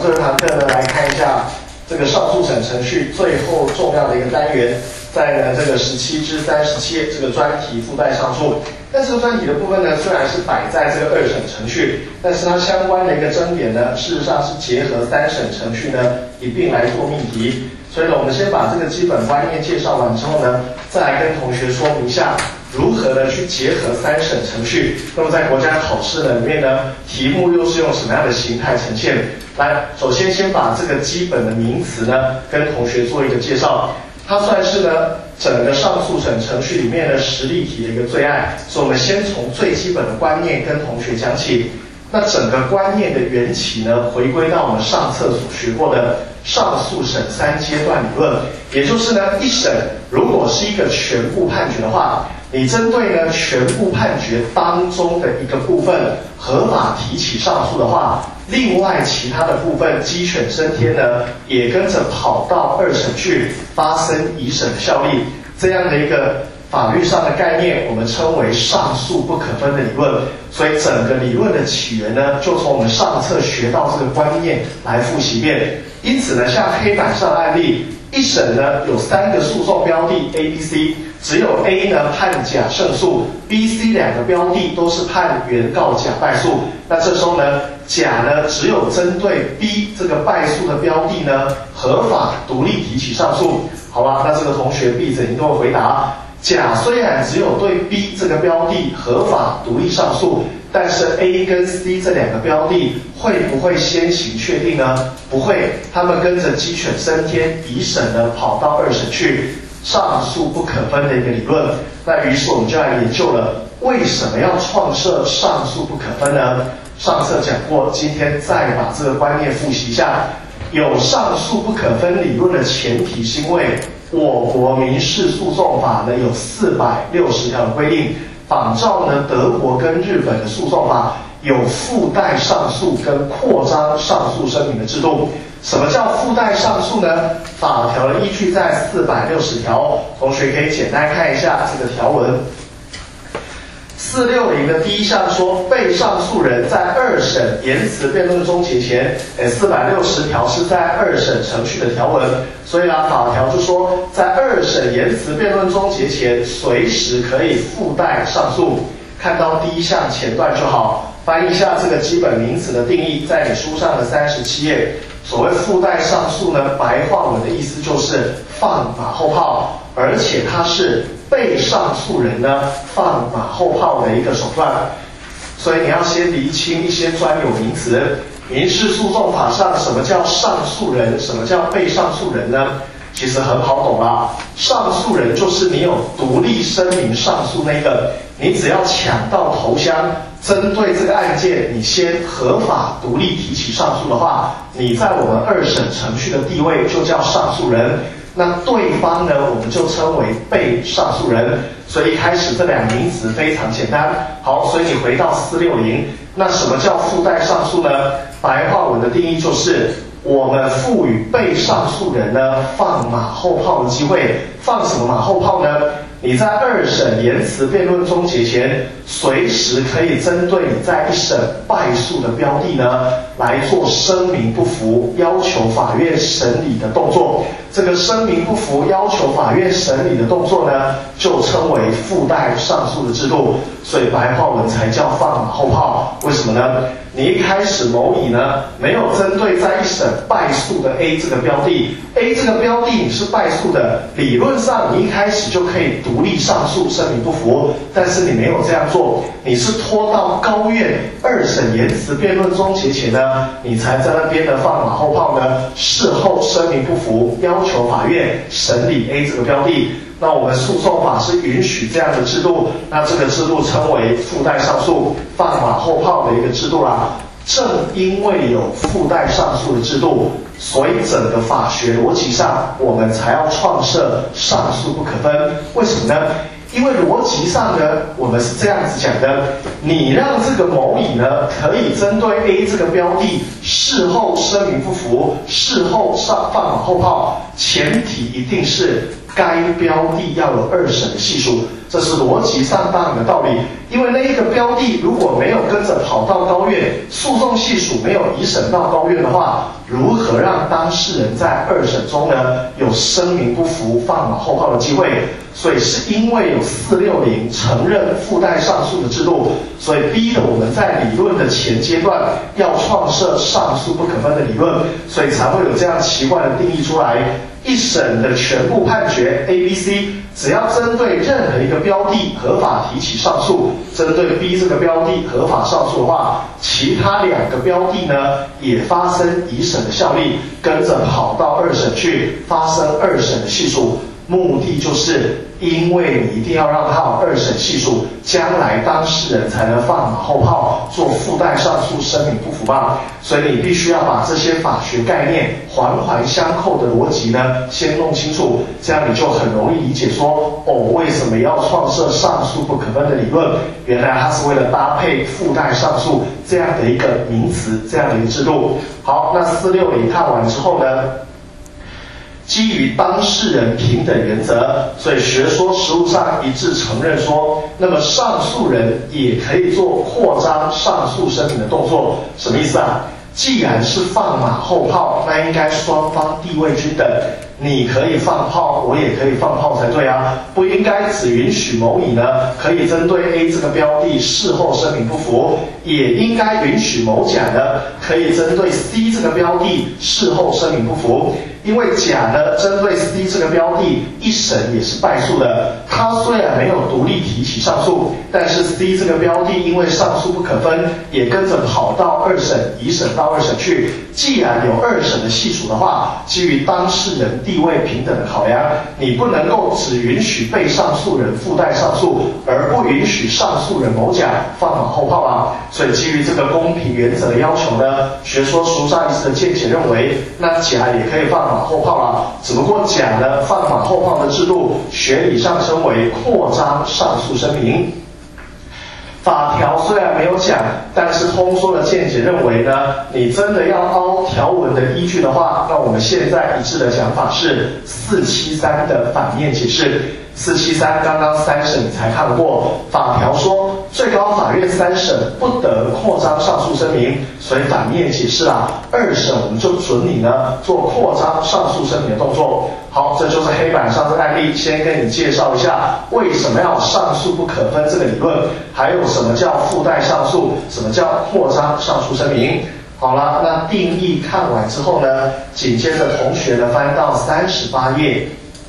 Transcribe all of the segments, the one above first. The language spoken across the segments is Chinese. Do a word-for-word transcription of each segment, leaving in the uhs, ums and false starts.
这堂课呢，来看一下这个上诉审程序最后重要的一个单元，在呢这个十七至三十七页这个专题附带上诉。但这个专题的部分呢，虽然是摆在这个二审程序，但是它相关的一个争点呢，事实上是结合三审程序呢一并来做命题。所以呢，我们先把这个基本观念介绍完之后呢，再来跟同学说明一下如何呢去结合三审程序。那么在国家考试呢里面呢，题目又是用什么样的形态呈现？来，首先先把这个基本的名词呢跟同学做一个介绍。它算是呢整个上诉审程序里面的实例题的一个最爱，所以我们先从最基本的观念跟同学讲起。那整个观念的缘起呢，回归到我们上册所学过的上诉审三阶段理论，也就是呢，一审如果是一个全部判决的话，你针对呢全部判决当中的一个部分合法提起上诉的话，另外其他的部分鸡犬升天呢，也跟着跑到二审去发生移审的效力，这样的一个法律上的概念，我们称为上诉不可分的理论。所以整个理论的起源呢，就从我们上册学到这个观念来复习一遍。因此呢，像黑板上的案例，一审呢有三个诉讼标的 A、B、C， 只有 A 呢判甲胜诉 ，B、C 两个标的都是判原告甲败诉。那这时候呢，甲呢只有针对 B 这个败诉的标的呢合法独立提起上诉，好吧？那这个同学闭着，你跟我回答。甲虽然只有对 B 这个标的合法独立上诉，但是 A 跟 C 这两个标的会不会先行确定呢？不会，他们跟着鸡犬升天，一审呢跑到二审去，上诉不可分的一个理论。那于是我们就来研究了，为什么要创设上诉不可分呢？上次讲过，今天再把这个观念复习一下。有上诉不可分理论的前提是因为我国民事诉讼法呢有四百六十条的规定，仿照呢德国跟日本的诉讼法有附带上诉跟扩张上诉声明的制度。什么叫附带上诉呢？法条的依据在四百六十条，同学可以简单看一下这个条文。四六零的第一项说，被上诉人在二审言辞辩论终结前，诶，四百六十条是在二审程序的条文，所以呢，法条就说，在二审言辞辩论终结前，随时可以附带上诉。看到第一项前段就好，翻译一下这个基本名词的定义，在你书上的三十七页。所谓附带上诉呢，白话文的意思就是放马后炮，而且它是被上诉人呢放马后炮的一个手段。所以你要先厘清一些专有名词。民事诉讼法上什么叫上诉人，什么叫被上诉人呢？其实很好懂啦，上诉人就是你有独立声明上诉那个，你只要抢到头香，针对这个案件你先合法独立提起上诉的话，你在我们二审程序的地位就叫上诉人。那对方呢，我们就称为被上诉人。所以一开始这两个名词非常简单。好，所以你回到四六零，那什么叫附带上诉呢？白话文的定义就是我们赋予被上诉人呢放马后炮的机会。放什么马后炮呢？你在二审言辞辩论终结前，随时可以针对你在一审败诉的标的呢来做声明不服，要求法院审理的动作。这个声明不服要求法院审理的动作呢，就称为附带上诉的制度。所以白话文才叫放马后炮。为什么呢？你一开始某乙呢没有针对在一审败诉的 A 这个标的 ，A 这个标的你是败诉的，理论上你一开始就可以独立上诉声明不服，但是你没有这样做，你是拖到高院二审言辞辩论终结前呢，你才在那边的放马后炮呢，事后声明不服，要求法院审理 A 这个标的。那我们诉讼法是允许这样的制度，那这个制度称为附带上诉，放马后炮的一个制度啦。正因为有附带上诉的制度，所以整个法学逻辑上，我们才要创设上诉不可分。为什么呢？因为逻辑上呢，我们是这样子讲的：你让这个某乙呢，可以针对 A 这个标的事后声明不服，事后上放马后炮，前提一定是该标的要有二审的系数，这是逻辑上当然的道理。因为那一个标的如果没有跟着跑到高院，诉讼系数没有移审到高院的话，如何让当事人在二审中呢有声明不服、放马后炮的机会？所以是因为有四六零承认附带上诉的制度，所以逼得我们在理论的前阶段要创设上诉不可分的理论，所以才会有这样奇怪的定义出来。一审的全部判决 A、B、C， 只要针对任何一个标的合法提起上诉，针对 B 这个标的合法上诉的话，其他两个标的呢也发生一审的效力，跟着跑到二审去发生二审的系数。目的就是因为你一定要让它有二审系数，将来当事人才能放马后炮做附带上诉声明不服嘛。所以你必须要把这些法学概念环环相扣的逻辑呢先弄清楚，这样你就很容易理解说，哦，为什么要创设上诉不可分的理论？原来它是为了搭配附带上诉这样的一个名词，这样的一个制度。好，那四六零看完之后呢，基于当事人平等原则，所以学说实务上一致承认说，那么上诉人也可以做扩张上诉声明的动作。什么意思啊？既然是放马后炮，那应该双方地位均等，你可以放炮，我也可以放炮才对啊，不应该只允许某乙呢可以针对 A 这个标的事后声明不服，也应该允许某甲呢可以针对 C 这个标的事后声明不服。因为甲呢针对 C 这个标的一审也是败诉的，他虽然没有独立提起上诉，但是 C 这个标的因为上诉不可分，也跟着跑到二审移审到二审去。既然有二审的系数的话，基于当事人地位平等的考量，你不能够只允许被上诉人附带上诉，而不允许上诉人某甲放马后炮啊。所以基于这个公平原则的要求呢，学说实务上一致的见解认为，那甲也可以放马后炮啊，只不过甲呢放马后炮的制度，学理上称为扩张上诉声明。法条虽然没有讲，但是通说的见解认为呢，你真的要凹条文的依据的话，那我们现在一致的讲法是四七三的反面解释。四七三刚刚三审你才看过，法条说最高法院三审不得扩张上诉声明，所以反面解释啊，二审我们就准你呢做扩张上诉声明的动作。好，这就是黑板上这个案例，先跟你介绍一下为什么要上诉不可分这个理论，还有什么叫附带上诉，什么叫扩张上诉声明。好了，那定义看完之后呢，紧接着同学呢翻到三十八页。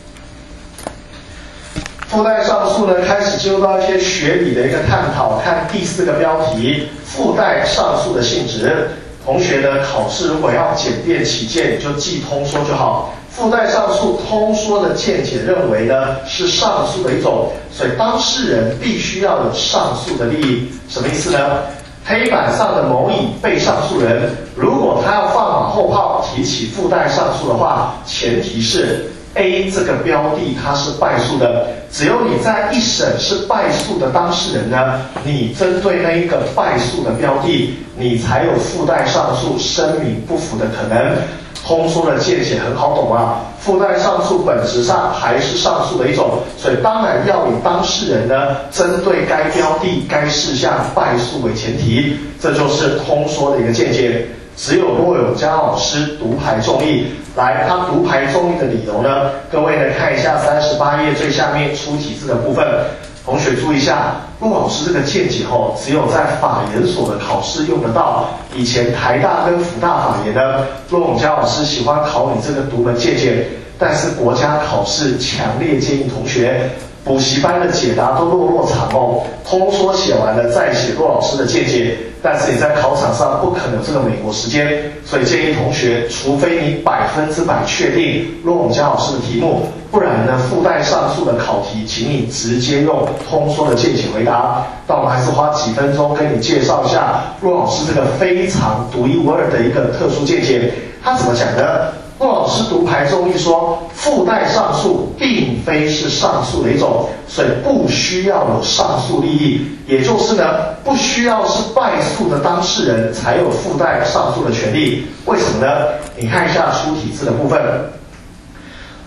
附带上诉呢，开始进入到一些学理的一个探讨，看第四个标题，附带上诉的性质。同学呢，考试如果要简便起见，就记通说就好。附带上诉通说的见解认为呢，是上诉的一种，所以当事人必须要有上诉的利益。什么意思呢？黑板上的某乙被上诉人，如果他要放马后炮提起附带上诉的话，前提是A 这个标的它是败诉的，只有你在一审是败诉的当事人呢，你针对那一个败诉的标的，你才有附带上诉声明不服的可能。通说的见解很好懂啊，附带上诉本质上还是上诉的一种，所以当然要以当事人呢针对该标的该事项败诉为前提，这就是通说的一个见解。只有骆永嘉老师独排众议，来，他独排众议的理由呢，各位呢看一下三十八页最下面出题字的部分。同学注意一下，骆老师这个见解后，只有在法研所的考试用得到。以前台大跟辅大法研呢，骆永嘉老师喜欢考你这个独门见解，但是国家考试强烈建议同学，补习班的解答都落落长哦，通说写完了再写骆老师的见解，但是你在考场上不可能有这个美国时间，所以建议同学，除非你百分之百确定骆永嘉老师的题目，不然呢附带上诉的考题，请你直接用通说的见解回答。但我们还是花几分钟跟你介绍一下骆老师这个非常独一无二的一个特殊见解。他怎么讲呢？骆老师独排众议说，附带上诉并非是上诉的一种，所以不需要有上诉利益，也就是呢，不需要是败诉的当事人才有附带上诉的权利。为什么呢？你看一下出题字的部分。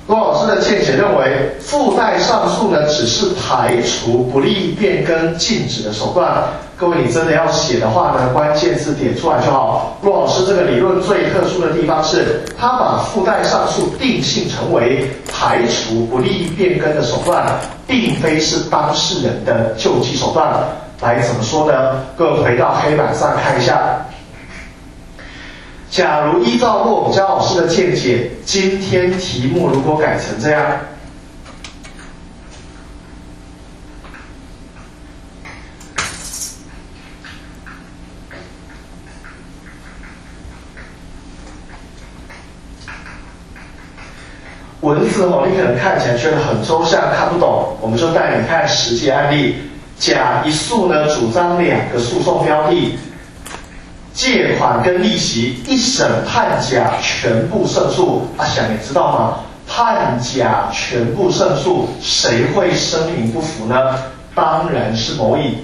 罗老师的见解认为，附带上诉呢，只是排除不利变更禁止的手段。各位，你真的要写的话呢，关键字点出来就好。罗老师这个理论最特殊的地方是，他把附带上诉定性成为排除不利变更的手段，并非是当事人的救济手段。来，怎么说呢？各位回到黑板上看一下。假如依照骆永嘉老师的见解，今天题目如果改成这样，文字哦，你可能看起来觉得很抽象，看不懂，我们就带你看实际案例。甲一诉呢，主张两个诉讼标的。借款跟利息一审判甲全部胜诉，阿翔你知道吗？判甲全部胜诉，谁会声明不服呢？当然是某乙。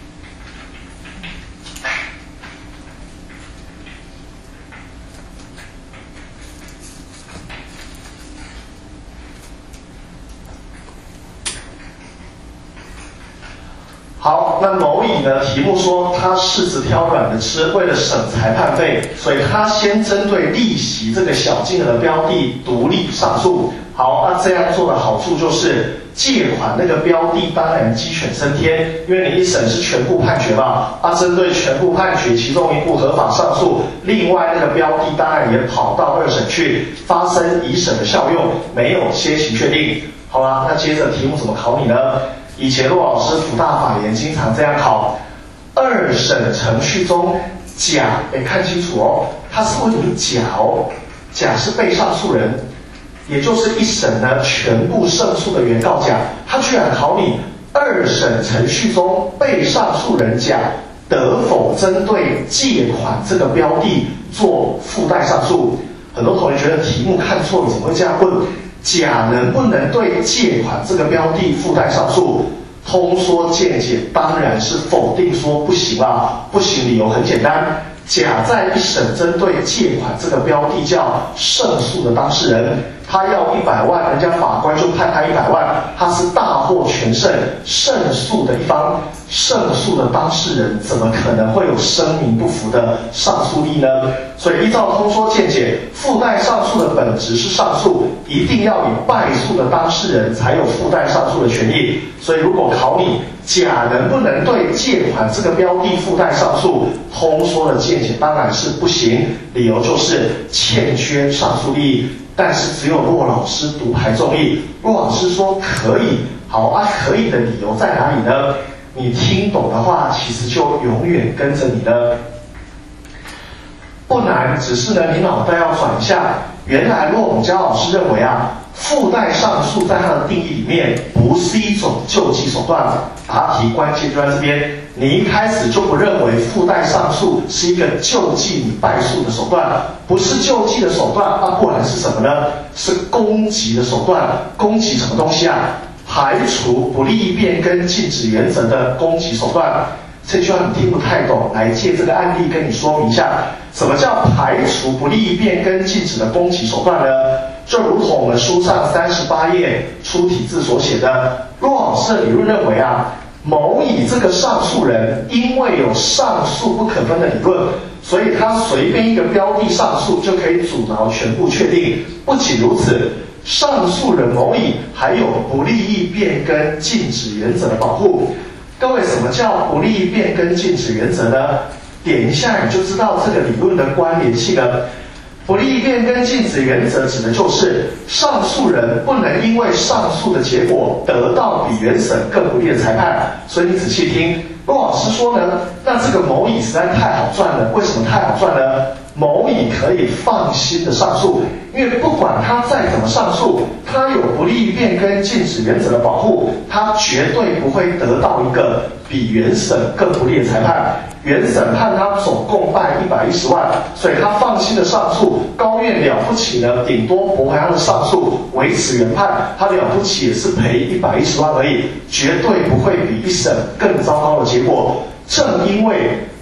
好，那某乙呢？题目说他柿子挑软的吃，为了省裁判费，所以他先针对利息这个小金额的标的独立上诉。好，那这样做的好处就是借款那个标的当然鸡犬升天，因为你一审是全部判决嘛，啊，针对全部判决其中一部合法上诉，另外那个标的当然也跑到二审去，发生一审的效用，没有先行确定。好啦，那接着题目怎么考你呢？以前骆老师辅大法研经常这样考，二审程序中甲，哎，看清楚哦，他是问你甲哦，甲是被上诉人，也就是一审呢全部胜诉的原告甲，他居然考你二审程序中被上诉人甲得否针对借款这个标的做附带上诉。很多同学觉得题目看错了，怎么会这样问？甲能不能对借款这个标的附带上诉？通说见解当然是否定说不行啊，不行理由很简单，甲在一审针对借款这个标的叫胜诉的当事人，他要一百万，人家法官就判他一百万，他是大获全胜，胜诉的一方，胜诉的当事人怎么可能会有声明不服的上诉力呢？所以依照通说见解，附带上诉的本质是上诉，一定要以败诉的当事人才有附带上诉的权利。所以如果考你甲能不能对借款这个标的附带上诉，通说的见解当然是不行，理由就是欠缺上诉利益。但是只有骆老师独排众议，骆老师说可以。好啊，可以的理由在哪里呢？你听懂的话，其实就永远跟着你了。不难，只是呢，你脑袋要转一下。原来骆永嘉老师认为啊，附带上诉在他的定义里面不是一种救济手段。答题关键就在这边，你一开始就不认为附带上诉是一个救济你败诉的手段，不是救济的手段，那不然是什么呢？是攻击的手段。攻击什么东西啊？排除不利变更禁止原则的攻击手段。这句话你听不太懂，来借这个案例跟你说明一下，什么叫排除不利变更禁止的攻击手段呢？就如同我们书上三十八页出题字所写的，骆老师的理论认为啊，某乙这个上诉人因为有上诉不可分的理论，所以他随便一个标的上诉就可以阻挠全部确定。不仅如此，上诉人某乙还有不利益变更禁止原则的保护。各位，什么叫不利益变更禁止原则呢？点一下你就知道这个理论的关联性了。不利益变更禁止原则指的就是上诉人不能因为上诉的结果得到比原审更不利的裁判。所以你仔细听，骆老师说呢，那这个某乙实在太好赚了。为什么太好赚呢？某乙可以放心的上诉，因为不管他再怎么上诉，他有不利益变更禁止原则的保护，他绝对不会得到一个比原审更不利的裁判。原审判他总共败一百一十万，所以他放心的上诉。高院了不起呢，顶多驳回他的上诉，维持原判。他了不起也是赔一百一十万而已，绝对不会比一审更糟糕的结果。正因为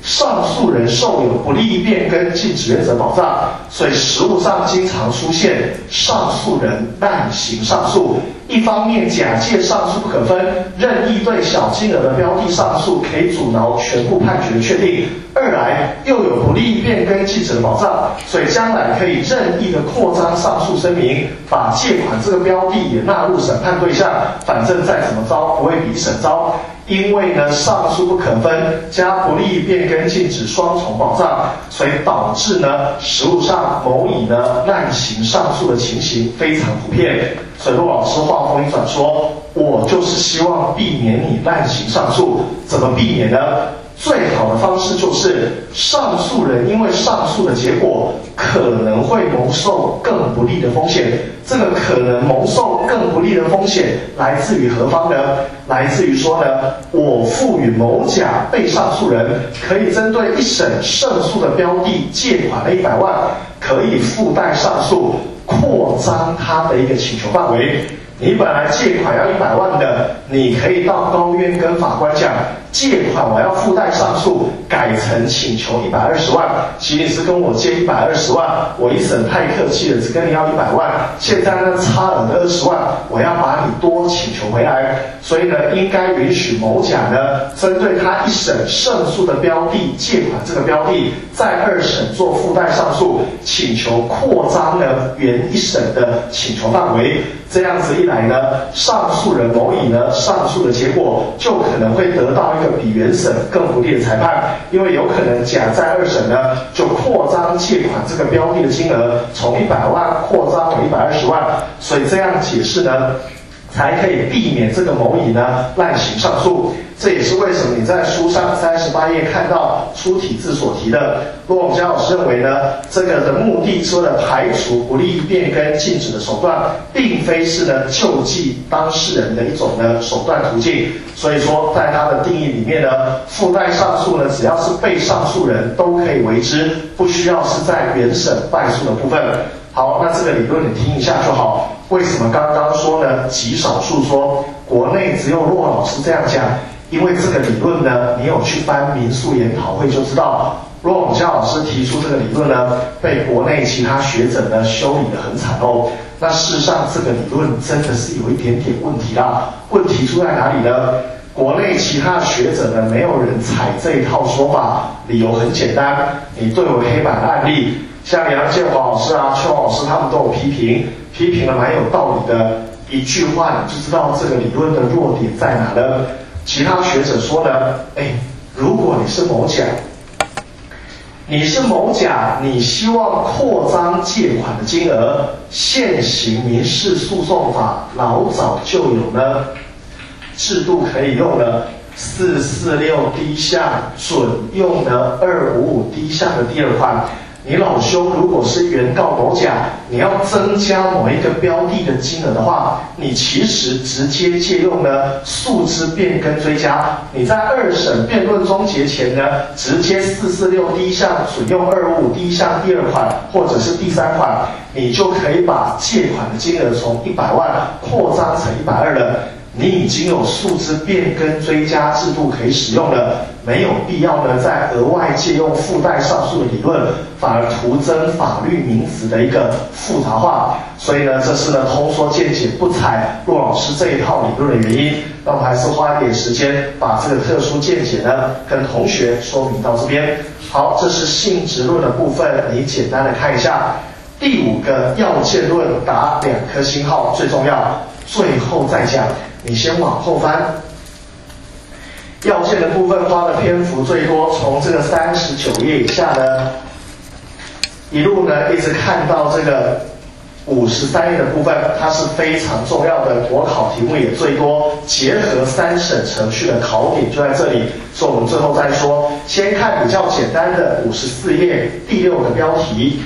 上诉人受有不利益变更禁止原则保障，所以实务上经常出现上诉人滥行上诉。一方面假借上诉不可分，任意对小金额的标的上诉，可以阻挠全部判决的确定；二来又有不利益变更禁止的保障，所以将来可以任意的扩张上诉声明，把借款这个标的也纳入审判对象，反正再怎么着不会比一审糟。因为呢上诉不可分加不利益变更禁止双重保障，所以导致呢实务上某乙呢滥行上诉的情形非常普遍。所以陆老师话锋一转说，我就是希望避免你滥行上诉。怎么避免呢？最好的方式就是上诉人因为上诉的结果可能会蒙受更不利的风险，这个可能蒙受更不利的风险来自于何方呢？来自于说呢，我赋予某甲被上诉人可以针对一审胜诉的标的借款了一百万，可以附带上诉，扩张他的一个请求范围。你本来借款要一百万的，你可以到高院跟法官讲，借款我要附带上诉，改成请求一百二十万。其实你是跟我借一百二十万，我一审太客气了，只跟你要一百万，现在呢差额的二十万，我要把你多请求回来。所以呢，应该允许某甲呢，针对他一审胜诉的标的借款这个标的，在二审做附带上诉，请求扩张呢原一审的请求范围。这样子一来呢，上诉人某乙呢上诉的结果就可能会得到一个比原审更不利的裁判，因为有可能甲在二审呢就扩张借款这个标的的金额，从一百万扩张为一百二十万，所以这样解释呢，才可以避免这个某乙呢滥行上诉。这也是为什么你在书上三十八页看到出题字所提的，骆永嘉老师认为呢，这个的目的说的排除不利益变更禁止的手段，并非是呢救济当事人的一种呢手段途径。所以说，在他的定义里面呢，附带上诉呢，只要是被上诉人都可以为之，不需要是在原审败诉的部分。好，那这个理论你听一下就好。为什么刚刚说呢？极少数说国内只有骆老师这样讲，因为这个理论呢，你有去翻民诉研讨会就知道，骆永嘉老师提出这个理论呢，被国内其他学者呢修理得很惨哦。那事实上，这个理论真的是有一点点问题啦。问题出在哪里呢？国内其他学者呢，没有人采这一套说法，理由很简单，你都有黑板的案例。像杨建华老师啊、邱老师他们都有批评，批评的蛮有道理的，一句话你就知道这个理论的弱点在哪了。其他学者说呢，哎，如果你是某甲，你是某甲，你希望扩张借款的金额，现行民事诉讼法老早就有呢，制度可以用呢四四六第一项，准用呢二五五第一项的第二款。你老兄如果是原告某甲，你要增加某一个标的的金额的话，你其实直接借用呢诉之变更追加，你在二审辩论终结前呢，直接四四六第一项准用二五五第一项第二款或者是第三款，你就可以把借款的金额从一百万扩张成一百二了。你已经有诉之变更追加制度可以使用了，没有必要呢再额外借用附带上诉的理论，反而徒增法律名词的一个复杂化。所以呢，这是呢通说见解不采骆老师这一套理论的原因。那我们还是花一点时间把这个特殊见解呢跟同学说明到这边。好，这是性质论的部分，你简单的看一下。第五个要件论打两颗星号，最重要，最后再讲。你先往后翻，要件的部分花的篇幅最多，从这个三十九页以下呢，一路呢一直看到这个五十三页的部分，它是非常重要的，国考题目也最多，结合三审程序的考点就在这里，所以我们最后再说。先看比较简单的五十四页第六个标题。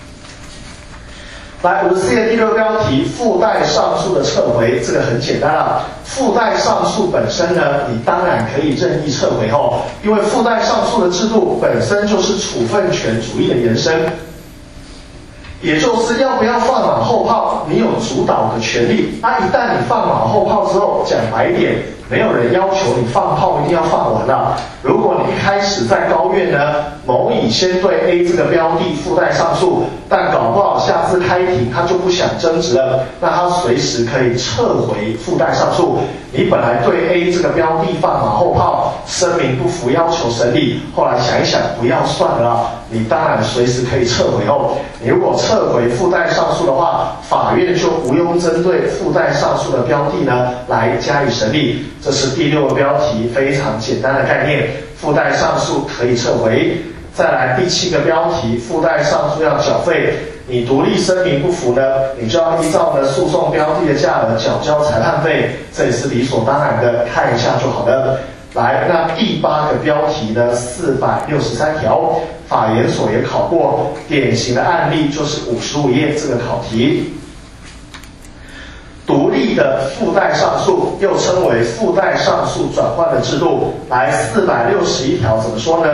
来，五十四页第六标题，附带上诉的撤回，这个很简单啊。附带上诉本身呢，你当然可以任意撤回哦，因为附带上诉的制度本身就是处分权主义的延伸，也就是要不要放马后炮，你有主导的权利。啊，一旦你放马后炮之后，讲白一点， 没有人要求你放炮一定要放完了。如果你一开始在高院呢，某乙先对 A 这个标的附带上诉，但搞不好下次开庭他就不想争执了，那他随时可以撤回附带上诉。你本来对 A 这个标的放马后炮，声明不服要求审理，后来想一想不要算了，你当然随时可以撤回哦。你如果撤回附带上诉的话，法院就不用针对附带上诉的标的呢来加以审理。这是第六个标题，非常简单的概念，附带上诉可以撤回。再来第七个标题，附带上诉要缴费。你独立声明不服呢，你就要依照呢诉讼标的的价额缴交裁判费，这也是理所当然的，看一下就好了。来，那第八个标题呢，四百六十三条，法研所也考过，典型的案例就是五十五页这个考题。独立的附带上诉又称为附带上诉转换的制度。来，四百六十一条怎么说呢？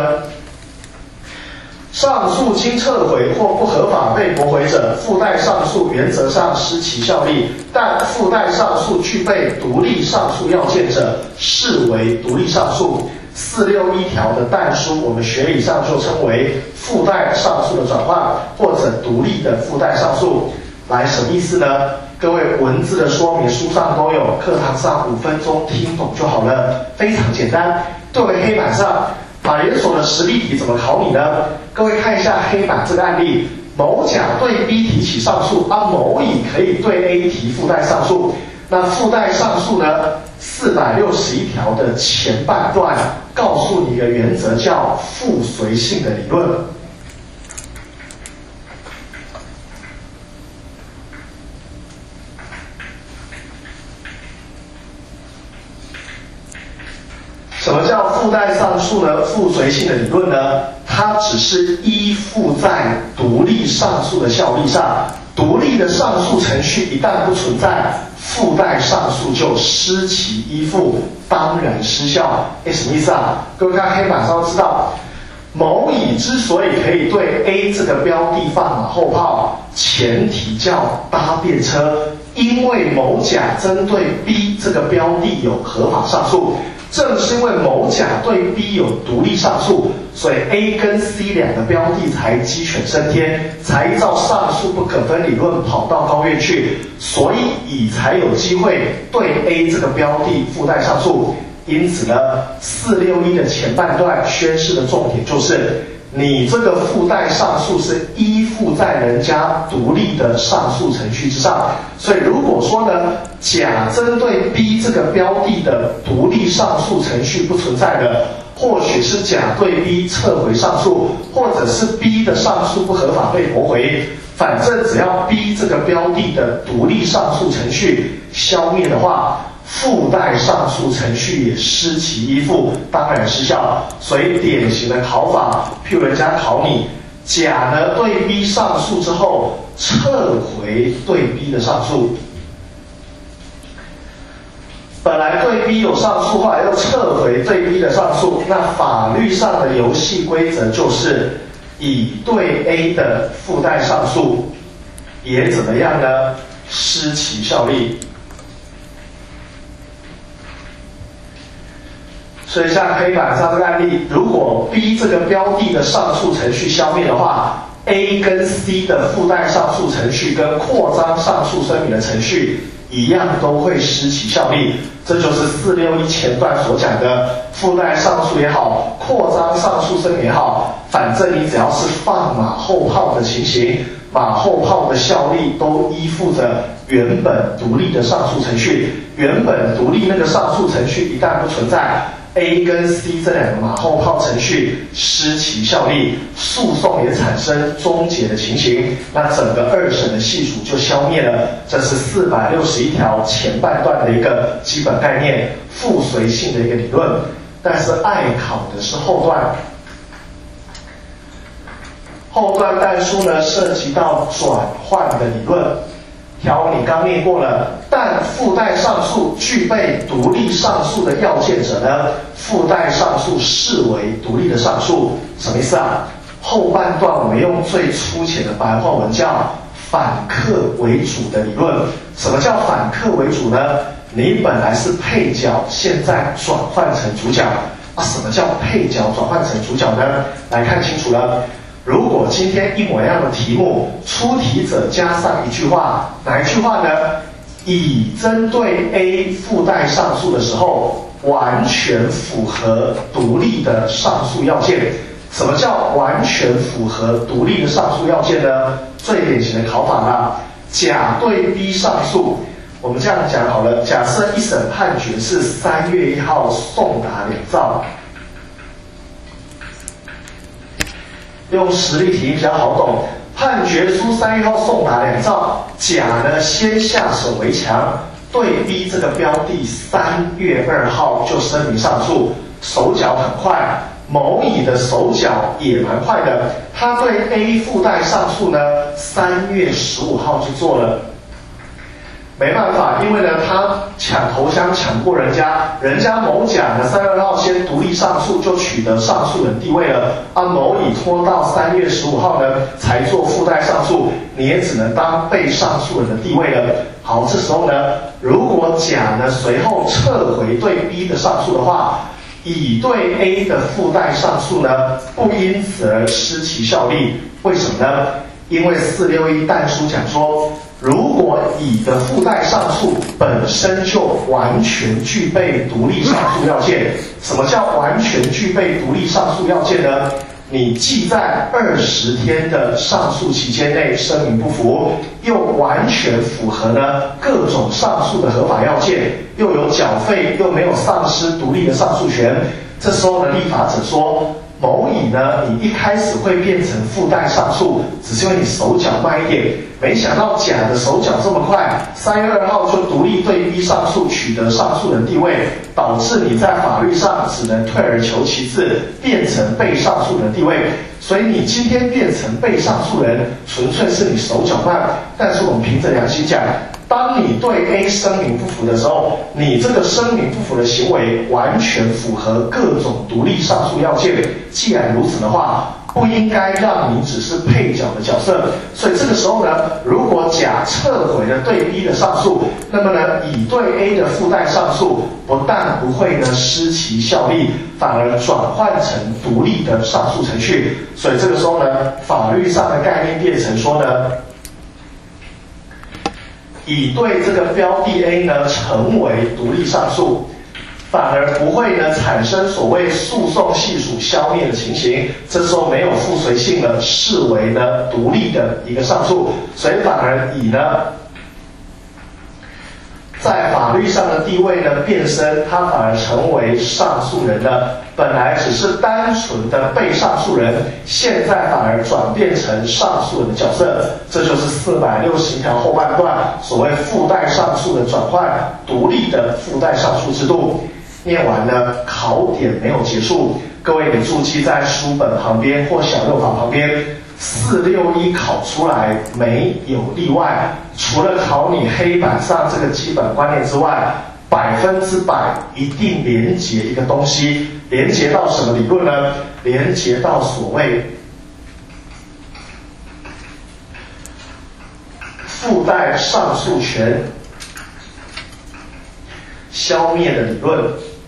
上诉经撤回或不合法被驳回者，附带上诉原则上失其效力，但附带上诉具备独立上诉要件者，视为独立上诉。四六一条的但书，我们学理上就称为附带上诉的转换，或者独立的附带上诉。来，什么意思呢？各位文字的说明书上都有，课堂上五分钟听懂就好了，非常简单。对为黑板上。法研所的实例题怎么考你呢？各位看一下黑板这个案例，某甲对 B 提起上诉，啊，某乙可以对 A 提附带上诉。那附带上诉呢？四百六十一条的前半段告诉你一个原则，叫附随性的理论。什么叫附带上诉呢？附随性的理论呢，它只是依附在独立上诉的效力上，独立的上诉程序一旦不存在，附带上诉就失其依附，当然失效。哎，什么意思啊？各位看黑板上知道，某乙之所以可以对 A 这个标的放马后炮，前提叫搭便车，因为某甲针对 B 这个标的有合法上诉。正是因为某甲对 B 有独立上诉，所以 A 跟 C 两个标的才鸡犬升天，才依照上诉不可分理论跑到高院去，所以乙才有机会对 A 这个标的附带上诉。因此呢，四六一的前半段宣示的重点就是，你这个附带上诉是依附在人家独立的上诉程序之上，所以如果说呢，甲针对 B 这个标的的独立上诉程序不存在的，或许是甲对 B 撤回上诉，或者是 B 的上诉不合法被驳回，反正只要 B 这个标的的独立上诉程序消灭的话，附带上诉程序也失其依附，当然失效。所以典型的考法，譬如人家考你，甲呢对 B 上诉之后，撤回对 B 的上诉。本来对 B 有上诉，后来又撤回对 B 的上诉，那法律上的游戏规则就是，乙对 A 的附带上诉也怎么样呢？失其效力。所以像黑板上这个案例，如果 B 这个标的的上诉程序消灭的话， A 跟 C 的附带上诉程序跟扩张上诉声明的程序一样都会失其效力。这就是四六一前段所讲的附带上诉也好，扩张上诉声明也好，反正你只要是放马后炮的情形，马后炮的效力都依附着原本独立的上诉程序，原本独立那个上诉程序一旦不存在， A 跟 C 这两个马后炮程序失其效力，诉讼也产生终结的情形，那整个二审的系数就消灭了。这是四百六十一条前半段的一个基本概念，附随性的一个理论。但是爱考的是后段，后段但书呢涉及到转换的理论。条你刚念过了，但附带上诉具备独立上诉的要件者呢，附带上诉视为独立的上诉。什么意思啊？后半段我们用最粗浅的白话文叫反客为主的理论。什么叫反客为主呢？ 你本来是配角，现在转换成主角啊？什么叫配角转换成主角呢？来看清楚了。如果今天一模一样的题目，出题者加上一句话，哪一句话呢？乙针对 A 附带上述的时候，完全符合独立的上述要件。什么叫完全符合独立的上述要件呢？最典型的考法啦，甲对 B 上诉。我们这样讲好了，假设一审判决是三月一号送达两造，用实例题比较好懂。判决书三月一号送达两造，甲呢先下手为强，对 B 这个标的三月二号就声明上诉，手脚很快。某乙的手脚也蛮快的，他对 A 附带上诉呢，三月十五号就做了。没办法，因为呢他抢头香抢过人家，人家某甲呢三月二号先独立上诉就取得上诉人地位了，而某乙拖到三月十五号呢才做附带上诉，你也只能当被上诉人的地位了。好，这时候呢，如果甲呢随后撤回对 B 的上诉的话，乙对 A 的附带上诉呢，不因此而失其效力。为什么呢？因为四六一但书讲说，如果乙的附带上诉本身就完全具备独立上诉要件，什么叫完全具备独立上诉要件呢？你既在二十天的上诉期间内声明不服，又完全符合呢各种上诉的合法要件，又有缴费，又没有丧失独立的上诉权。这时候呢，立法者说，某乙呢，你一开始会变成附带上诉，只是因为你手脚慢一点，没想到甲的手脚这么快，三月二号就独立对 B 上诉，取得上诉人地位，导致你在法律上只能退而求其次，变成被上诉人地位。所以你今天变成被上诉人，纯粹是你手脚慢。但是我们凭着良心讲，当你对 A 声明不服的时候，你这个声明不服的行为完全符合各种独立上诉要件。既然如此的话，不应该让你只是配角的角色。所以这个时候呢，如果甲撤回了对 B 的上诉，那么呢，乙对 A 的附带上诉不但不会呢失其效力，反而转换成独立的上诉程序。所以这个时候呢，法律上的概念变成说呢，乙对这个标的 A 呢成为独立上诉，反而不会呢产生所谓诉讼系数消灭的情形，这时候没有附随性了，视为呢独立的一个上诉，所以反而乙呢在法律上的地位呢变升，他反而成为上诉人了。本来只是单纯的被上诉人，现在反而转变成上诉人的角色，这就是四百六十一条后半段所谓附带上诉的转换，独立的附带上诉制度。念完呢，考点没有结束，各位你注记在书本旁边或小六法旁边，四六一考出来没有例外，除了考你黑板上这个基本观念之外，百分之百一定连结一个东西，连结到什么理论呢？连结到所谓附带上诉权消灭的理论。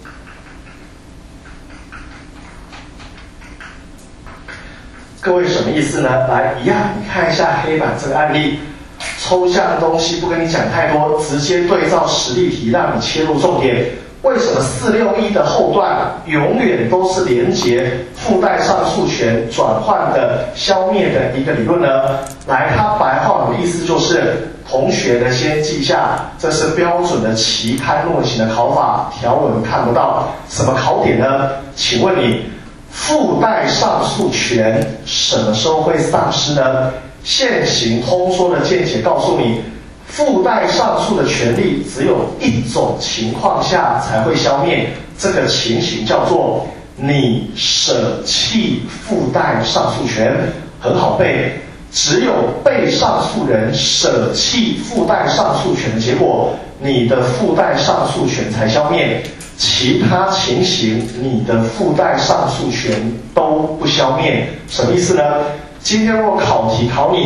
各位什么意思呢？来，一样，你看一下黑板这个案例，抽象的东西不跟你讲太多，直接对照实例题，让你切入重点。为什么四六一的后段永远都是连结附带上诉权转换的消灭的一个理论呢？来，它白话文的意思就是，同学呢先记下，这是标准的期刊论文型的考法，条文看不到。什么考点呢？请问你，附带上诉权什么时候会丧失呢？现行通说的见解告诉你，附带上诉的权利只有一种情况下才会消灭，这个情形叫做你舍弃附带上诉权。很好背，只有被上诉人舍弃附带上诉权的结果，你的附带上诉权才消灭。其他情形，你的附带上诉权都不消灭。什么意思呢？今天若考题考你，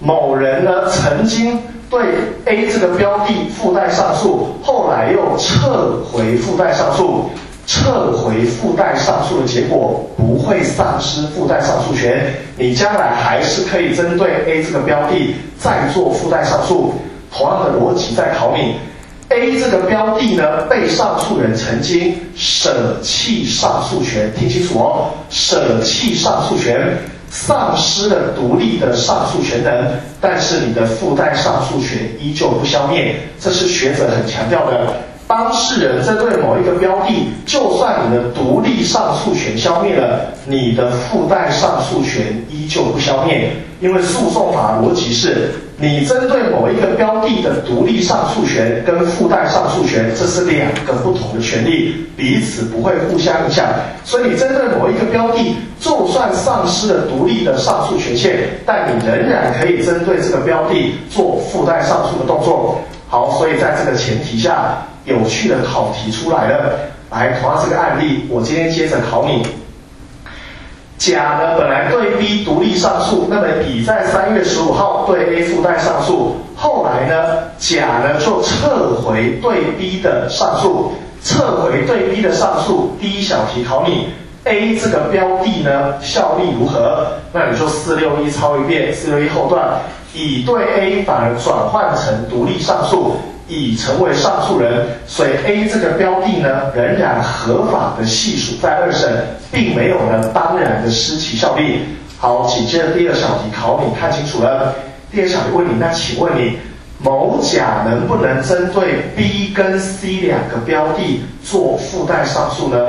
某人呢曾经对 A 这个标的附带上诉，后来又撤回附带上诉，撤回附带上诉的结果不会丧失附带上诉权，你将来还是可以针对 A 这个标的再做附带上诉。同样的逻辑再考你 A 这个标的呢，被上诉人曾经舍弃上诉权，听清楚哦，舍弃上诉权，丧失了独立的上诉权能，但是你的附带上诉权依旧不消灭，这是学者很强调的。当事人针对某一个标的，就算你的独立上诉权消灭了，你的附带上诉权依旧不消灭，因为诉讼法逻辑是，你针对某一个标的的独立上诉权跟附带上诉权，这是两个不同的权利，彼此不会互相影响。所以你针对某一个标的，就算丧失了独立的上诉权限，但你仍然可以针对这个标的做附带上诉的动作。好，所以在这个前提下，有趣的考题出来了。来，同样这个案例，我今天接着考你。甲呢本来对 B 独立上诉，那么乙在三月十五号对 A 附带上诉，后来呢甲呢就撤回对 B 的上诉，撤回对 B 的上诉。第一小题考你 A 这个标的呢效力如何？那你就四六一抄一遍，四六一后段，乙对 A 反而转换成独立上诉，乙成为上诉人，所以 A 这个标的呢仍然合法的系属在二审，并没有呢当然的失其效力。好，紧接着第二小题考你看清楚了。第二小题问你，那请问你某甲能不能针对 B 跟 C 两个标的做附带上诉呢？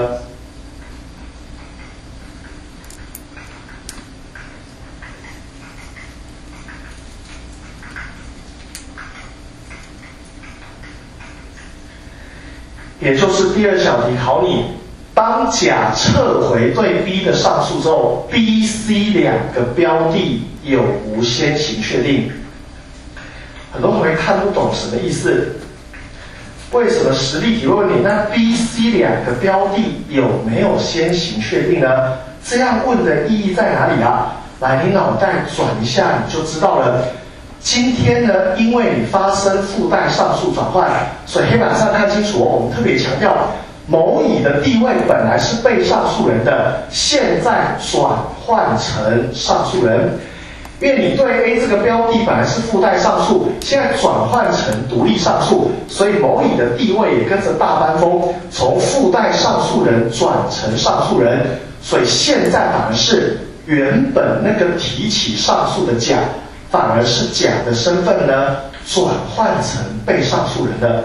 也就是第二小题考你，当甲撤回对 B 的上诉之后 ，B、C 两个标的有无先行确定？很多同学看不懂什么意思。为什么实例题会问你，那 B、C 两个标的有没有先行确定呢？这样问的意义在哪里啊？来，你脑袋转一下，你就知道了。今天呢，因为你发生附带上诉转换，所以黑板上看清楚哦，我们特别强调，某乙的地位本来是被上诉人的，现在转换成上诉人。因为你对 A 这个标的本来是附带上诉，现在转换成独立上诉，所以某乙的地位也跟着大翻风，从附带上诉人转成上诉人，所以现在反而是原本那个提起上诉的甲，反而是甲的身份呢转换成被上诉人的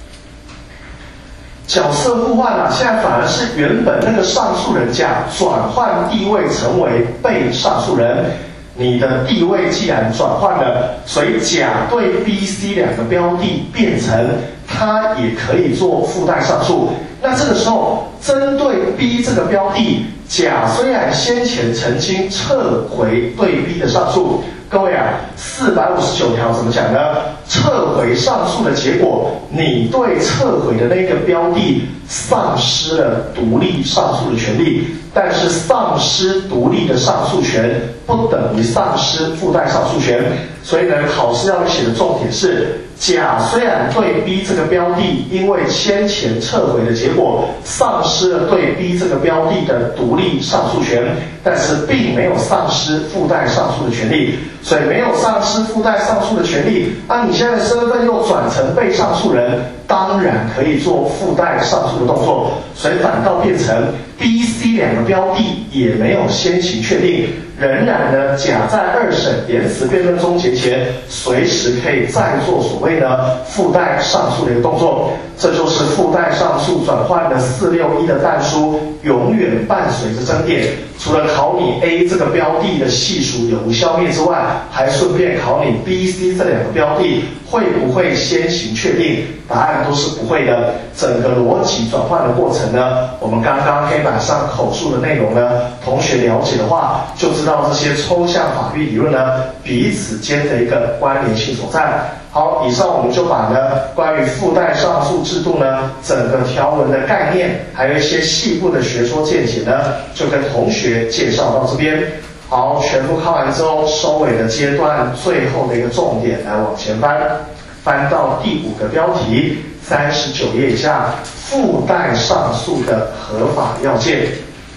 角色互换了，现在反而是原本那个上诉人甲转换地位成为被上诉人。你的地位既然转换了，所以甲对 B、C 两个标的变成他也可以做附带上诉。那这个时候，针对 B 这个标的，甲虽然先前曾经撤回对 B 的上诉，各位啊，四百五十九条怎么讲呢？撤回上诉的结果，你对撤回的那个标的丧失了独立上诉的权利，但是丧失独立的上诉权不等于丧失附带上诉权。所以呢，考试要写的重点是，甲虽然对 B 这个标的因为先前撤回的结果丧失了对 B 这个标的的独立上诉权，但是并没有丧失附带上诉的权利。所以没有丧失附带上诉的权利，那、啊、你现在身份又转成被上诉人，当然可以做附带上诉的动作，所以反倒变成 B、C 两个标的也没有先行确定，仍然呢，甲在二审言词辩论终结前，随时可以再做所谓的附带上诉的一个动作。这就是附带上诉转换的四六一的但书，永远伴随着争辩。除了考你 A 这个标的的系数有无消灭之外，还顺便考你 B、C 这两个标的会不会先行确定？答案都是不会的。整个逻辑转换的过程呢，我们刚刚黑板上口述的内容呢，同学了解的话，就知道这些抽象法律理论呢彼此间的一个关联性所在。好，以上我们就把呢关于附带上诉制度呢整个条文的概念，还有一些细部的学说见解呢，就跟同学介绍到这边。 好，全部看完之后，收尾的阶段，最后的一个重点来往前翻，翻到第五个标题，三十九页以下，附带上诉的合法要件。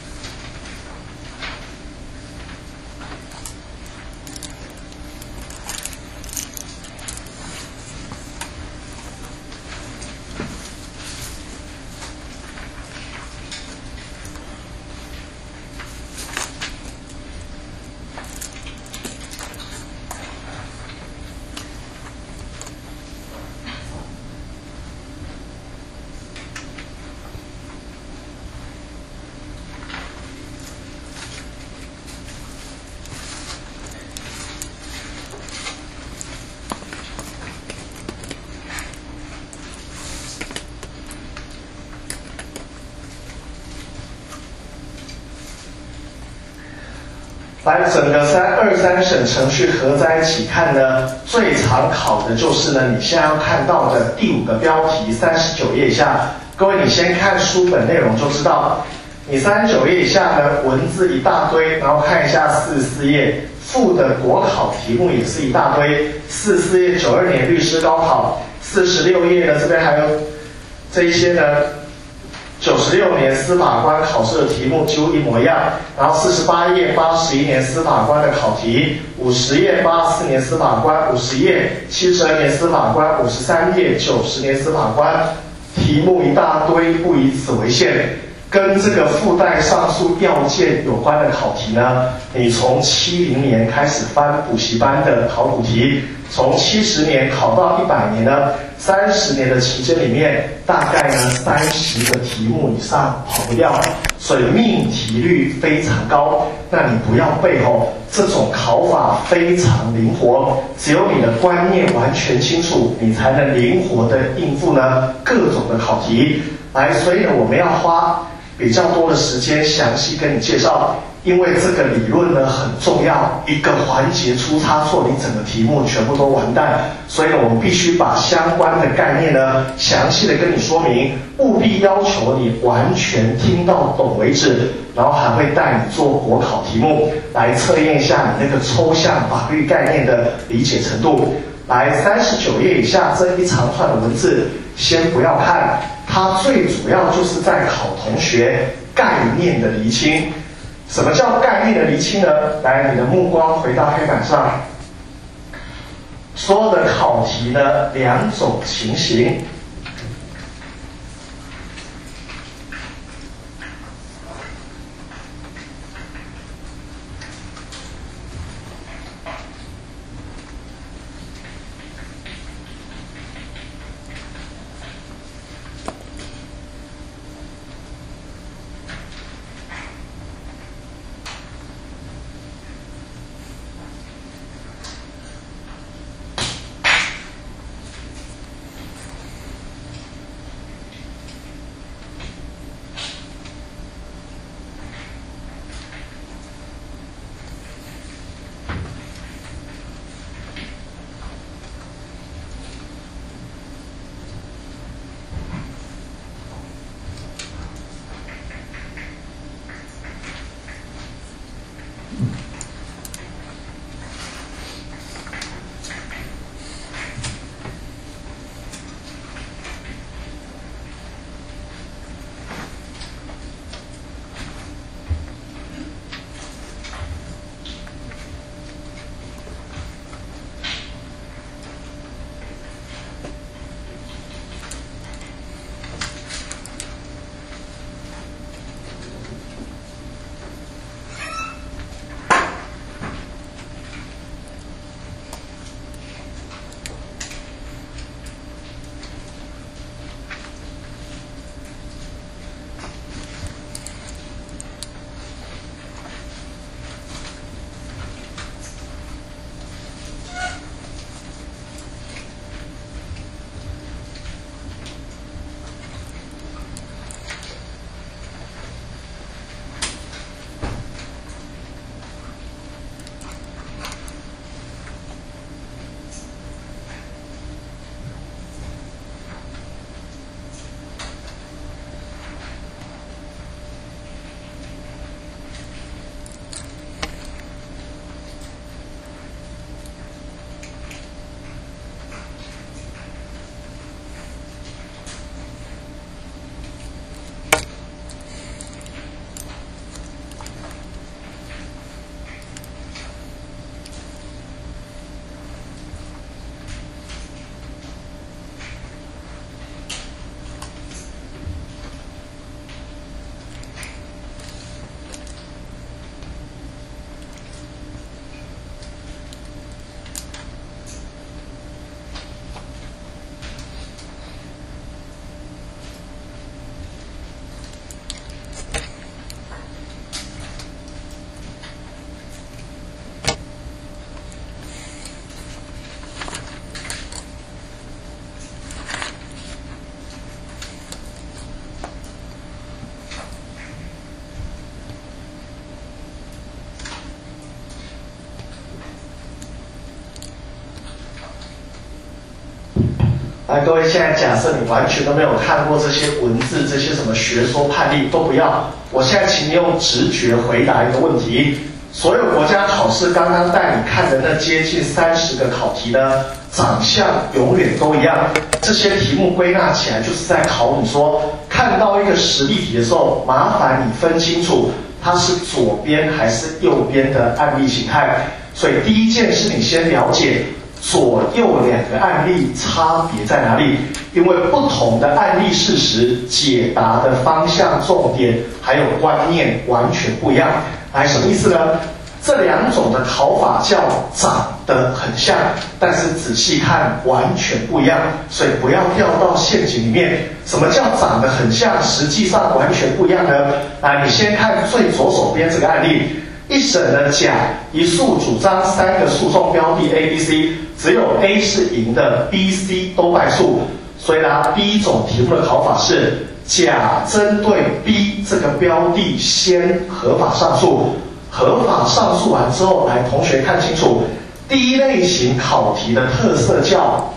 来，整个三二三审程序合在一起看呢，最常考的就是呢，你现在要看到的第五个标题，三十九页以下。各位，你先看书本内容就知道，你三十九页以下呢，文字一大堆，然后看一下四十四页，附的国考题目也是一大堆。四十四页九二年律师高考，四十六页呢，这边还有这一些呢。九十六年司法官考试的题目几乎一模一样，然后四十八页八十一年司法官的考题，五十页八十四年司法官，五十页七十二年司法官，五十三页九十年司法官，题目一大堆，不以此为限。跟这个附带上诉要件有关的考题呢，你从七零年开始翻补习班的考古题，从七十年考到一百年呢，三十年的期间里面，大概呢三十个题目以上跑不掉，所以命题率非常高。那你不要背哦，这种考法非常灵活，只有你的观念完全清楚，你才能灵活的应付呢各种的考题。来，所以呢，我们要花比较多的时间详细跟你介绍，因为这个理论呢很重要，一个环节出差错，你整个题目全部都完蛋。所以呢，我们必须把相关的概念呢详细的跟你说明，务必要求你完全听到懂为止，然后还会带你做国考题目来测验一下你那个抽象法律概念的理解程度。来，三十九页以下这一长串的文字先不要看，它最主要就是在考同学概念的厘清。什么叫概念的厘清呢？来，你的目光回到黑板上，所有的考题呢两种情形。 来，各位，现在假设你完全都没有看过这些文字，这些什么学说判例都不要，我现在请你用直觉回答一个问题：所有国家考试刚刚带你看的那接近三十个考题呢，长相永远都一样。这些题目归纳起来就是在考你说，看到一个实例题的时候，麻烦你分清楚它是左边还是右边的案例形态。所以第一件事你先了解左右两个案例差别在哪里，因为不同的案例事实解答的方向、重点还有观念完全不一样。来，什么意思呢？这两种的考法叫长得很像，但是仔细看完全不一样，所以不要掉到陷阱里面。什么叫长得很像，实际上完全不一样呢？来，你先看最左手边这个案例。一审的甲一诉主张三个诉讼标的 A、B、C， 只有 A 是赢的 ，B、C 都败诉。所以呢，第一种题目的考法是甲针对 B 这个标的先合法上诉，合法上诉完之后，来同学看清楚，第一类型考题的特色叫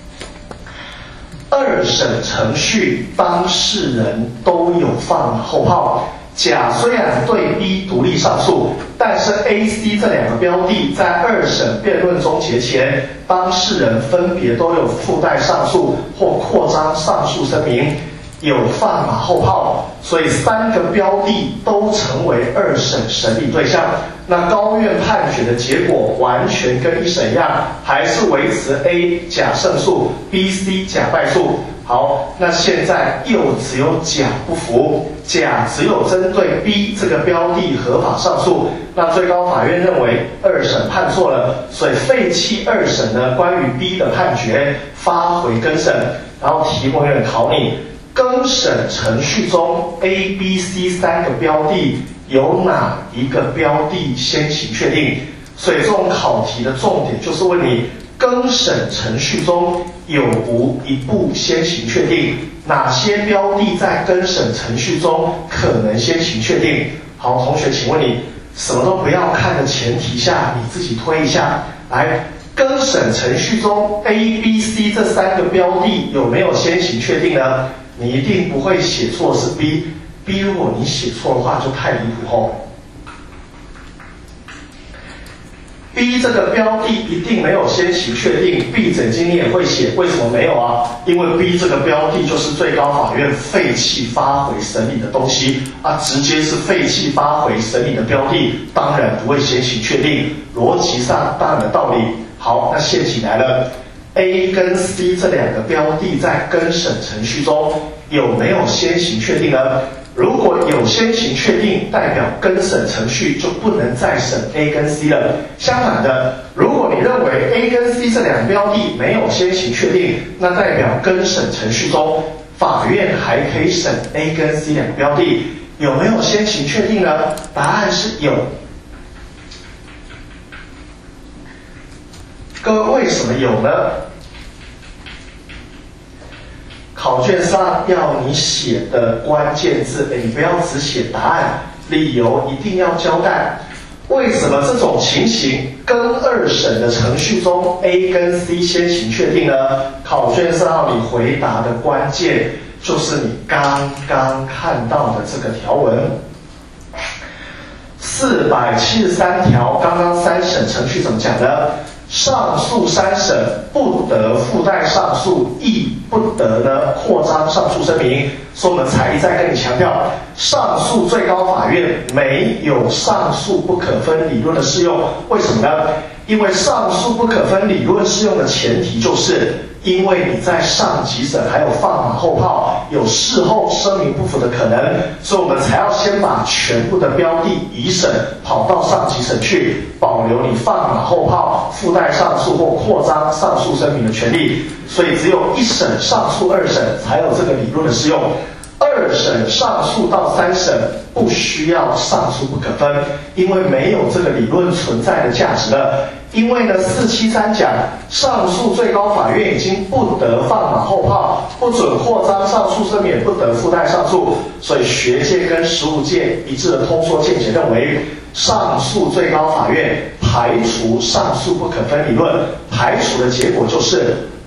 二审程序当事人都有放马后炮。甲虽然对 B 独立上诉，但是 A、C 这两个标的在二审辩论终结前，当事人分别都有附带上诉或扩张上诉声明，有放马后炮，所以三个标的都成为二审审理对象。那高院判决的结果完全跟一审一样，还是维持 A 甲胜诉 ，B、C 甲败诉。好，那现在又只有甲不服，甲只有针对 B 这个标的合法上诉，那最高法院认为二审判错了，所以废弃二审呢关于 B 的判决，发回更审。然后题目有点考你，更审程序中 A、B、C 三个标的有哪一个标的先行确定？所以这种考题的重点就是问你，更审程序中有无一步先行确定？哪些标的在更审程序中可能先行确定？好，同学，请问你什么都不要看的前提下，你自己推一下。来，更审程序中 A、B、C 这三个标的有没有先行确定呢？你一定不会写错是 B。B 如果你写错的话，就太离谱吼。B 这个标的一定没有先行确定 ，B 整经你也会写，为什么没有啊？因为 B 这个标的就是最高法院废弃发回审理的东西啊，直接是废弃发回审理的标的，当然不会先行确定，逻辑上当然的道理。好，那陷阱来了 ，A 跟 C 这两个标的在更审程序中有没有先行确定呢？如果有先行确定，代表更审程序就不能再审 A 跟 C 了。相反的，如果你认为 A 跟 C 这两个标的没有先行确定，那代表更审程序中法院还可以审 A 跟 C 两个标的，有没有先行确定呢？答案是有。各位，为什么有呢？考卷上要你写的关键字，你不要只写答案，理由一定要交代。为什么这种情形跟二审的程序中 A 跟 C 先行确定呢？考卷上要你回答的关键就是你刚刚看到的这个条文。四百七十三条，刚刚三审程序怎么讲的？上诉三审不得附带上诉，亦不得呢扩张上诉声明。所以我们才一再跟你强调，上诉最高法院没有上诉不可分理论的适用。为什么呢？因为上诉不可分理论适用的前提就是，因为你在上级审还有放马后炮，有事后声明不符的可能，所以我们才要先把全部的标的移审跑到上级审去，保留你放马后炮、附带上诉或扩张上诉声明的权利。所以只有一审上诉二审才有这个理论的适用。二审上诉到三审不需要上诉不可分，因为没有这个理论存在的价值了。因为呢，四七三讲上诉最高法院已经不得放马后炮，不准扩张上诉声明，不得附带上诉，所以学界跟实务界一致的通说见解认为，上诉最高法院排除上诉不可分理论，排除的结果就是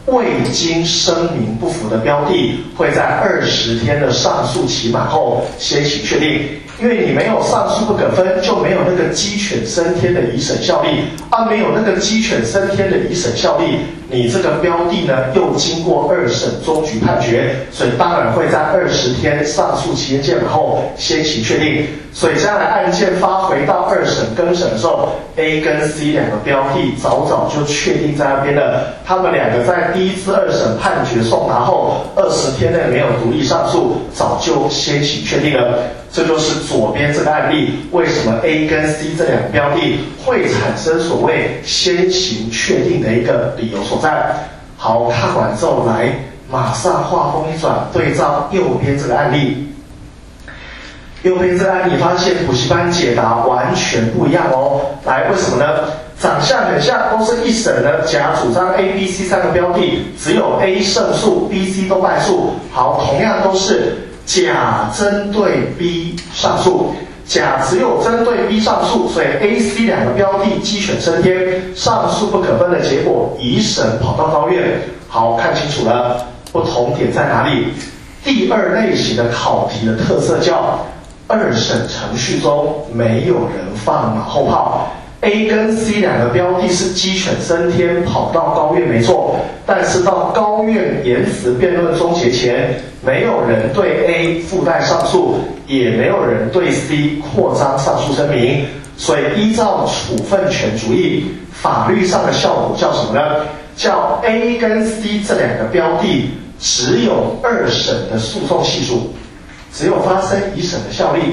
未经声明不符的标的，会在二十天的上诉期满后先行确定。因为你没有上诉不可分，就没有那个鸡犬升天的移审效力啊，没有那个鸡犬升天的移审效力，你这个标的呢又经过二审终局判决，所以当然会在二十天上诉期间满后先行确定。所以将来案件发回到二审更审的时候 ，A 跟 C 两个标的早早就确定在那边了，他们两个在第一次二审判决送达后，二十天内没有独立上诉，早就先行确定了。这就是左边这个案例，为什么 A 跟 C 这两个标的会产生所谓先行确定的一个理由所在。好，看完之后来，马上话锋一转，对照右边这个案例。右边这个案例发现补习班解答完全不一样哦。来，为什么呢？长相很像，都是一审的甲主张 A、B、C 三个标的，只有 A 胜诉 ，B、C 都败诉。好，同样都是甲针对 B 上诉，甲只有针对 B 上诉，所以 A、C 两个标的鸡犬升天，上诉不可分的结果，一审跑到高院。好，看清楚了，不同点在哪里？第二类型的考题的特色叫二审程序中没有人放马后炮。A 跟 C 两个标的是鸡犬升天跑到高院没错，但是到高院言辞辩论终结前，没有人对 A 附带上诉，也没有人对 C 扩张上诉声明，所以依照处分权主义，法律上的效果叫什么呢？叫 A 跟 C 这两个标的只有二审的诉讼系数，只有发生一审的效力。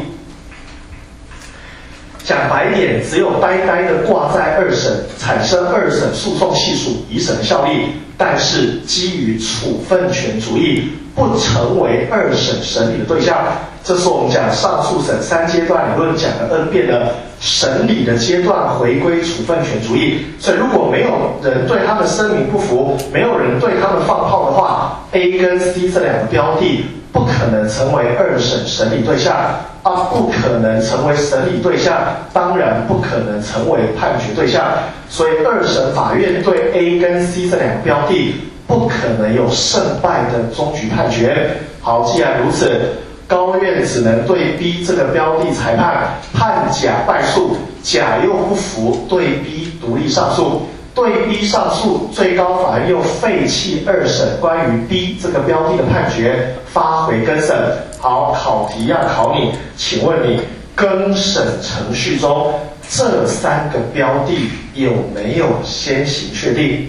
讲白点，只有呆呆的挂在二审，产生二审诉讼系数，一审的效力，但是基于处分权主义，不成为二审审理的对象。这是我们讲上诉审三阶段理论讲了 N 遍的审理的阶段回归处分权主义。所以如果没有人对他们声明不服，没有人对他们放炮的话， A 跟 C 这两个标的不可能成为二审审理对象啊，不可能成为审理对象，当然不可能成为判决对象。所以二审法院对 A 跟 C 这两个标的不可能有胜败的终局判决。好，既然如此，高院只能对 B 这个标的裁判，判甲败诉，甲又不服，对 B 独立上诉。对 B 上诉，最高法院又废弃二审关于 B 这个标的的判决，发回更审。好，考题要考你，请问你更审程序中这三个标的有没有先行确定？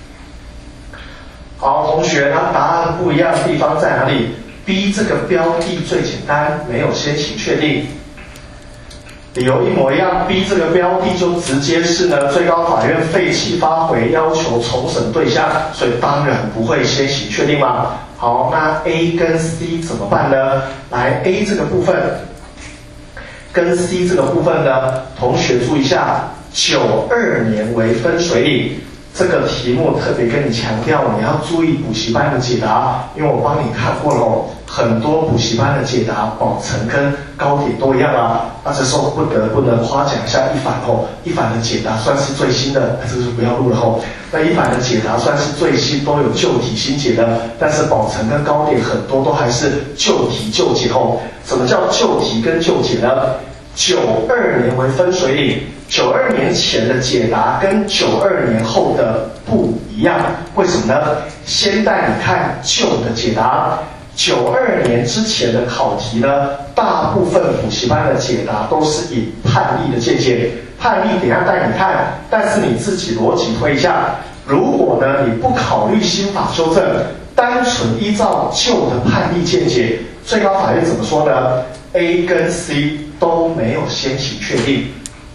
好，同学，那答案不一样的地方在哪里？ B 这个标的最简单，没有先行确定。理由一模一样 ，B 这个标的就直接是呢最高法院废弃发回，要求重审对象，所以当然不会先行确定嘛。好，那 A 跟 C 怎么办呢？来 ，A 这个部分跟 C 这个部分呢，同学注意一下，九二年为分水岭。 这个题目特别跟你强调，你要注意补习班的解答，因为我帮你看过了哦，很多补习班的解答，宝成跟高铁都一样啊。那这时候不得不能夸奖一下一凡哦，一凡的解答算是最新的，这个就不要录了哦。那一凡的解答算是最新，都有旧题新解的，但是宝成跟高铁很多都还是旧题旧解哦。什么叫旧题跟旧解呢？九二年为分水岭。 九二年前的解答跟九二年后的不一样，为什么呢？先带你看旧的解答。九二年之前的考题呢，大部分补习班的解答都是以判例的见解，判例等一下带你看，但是你自己逻辑推一下。如果呢你不考虑新法修正，单纯依照旧的判例见解，最高法院怎么说呢 ？A 跟 C 都没有先行确定。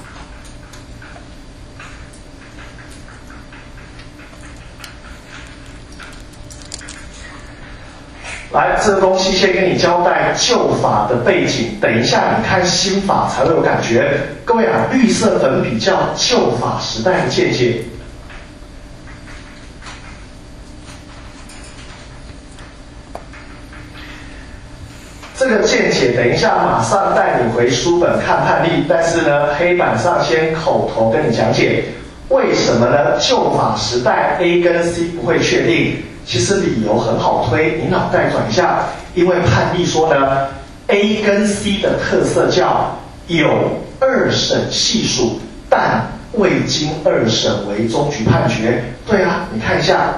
来，这个东西先跟你交代旧法的背景，等一下你看新法才会有感觉。各位啊，绿色粉笔叫旧法时代的见解。这个见解等一下马上带你回书本看判例，但是呢，黑板上先口头跟你讲解。 为什么呢？旧法时代 A 跟 C 不会确定，其实理由很好推，你脑袋转一下，因为判例说呢 ，A 跟 C 的特色叫有二审系数，但未经二审为终局判决。对啊，你看一下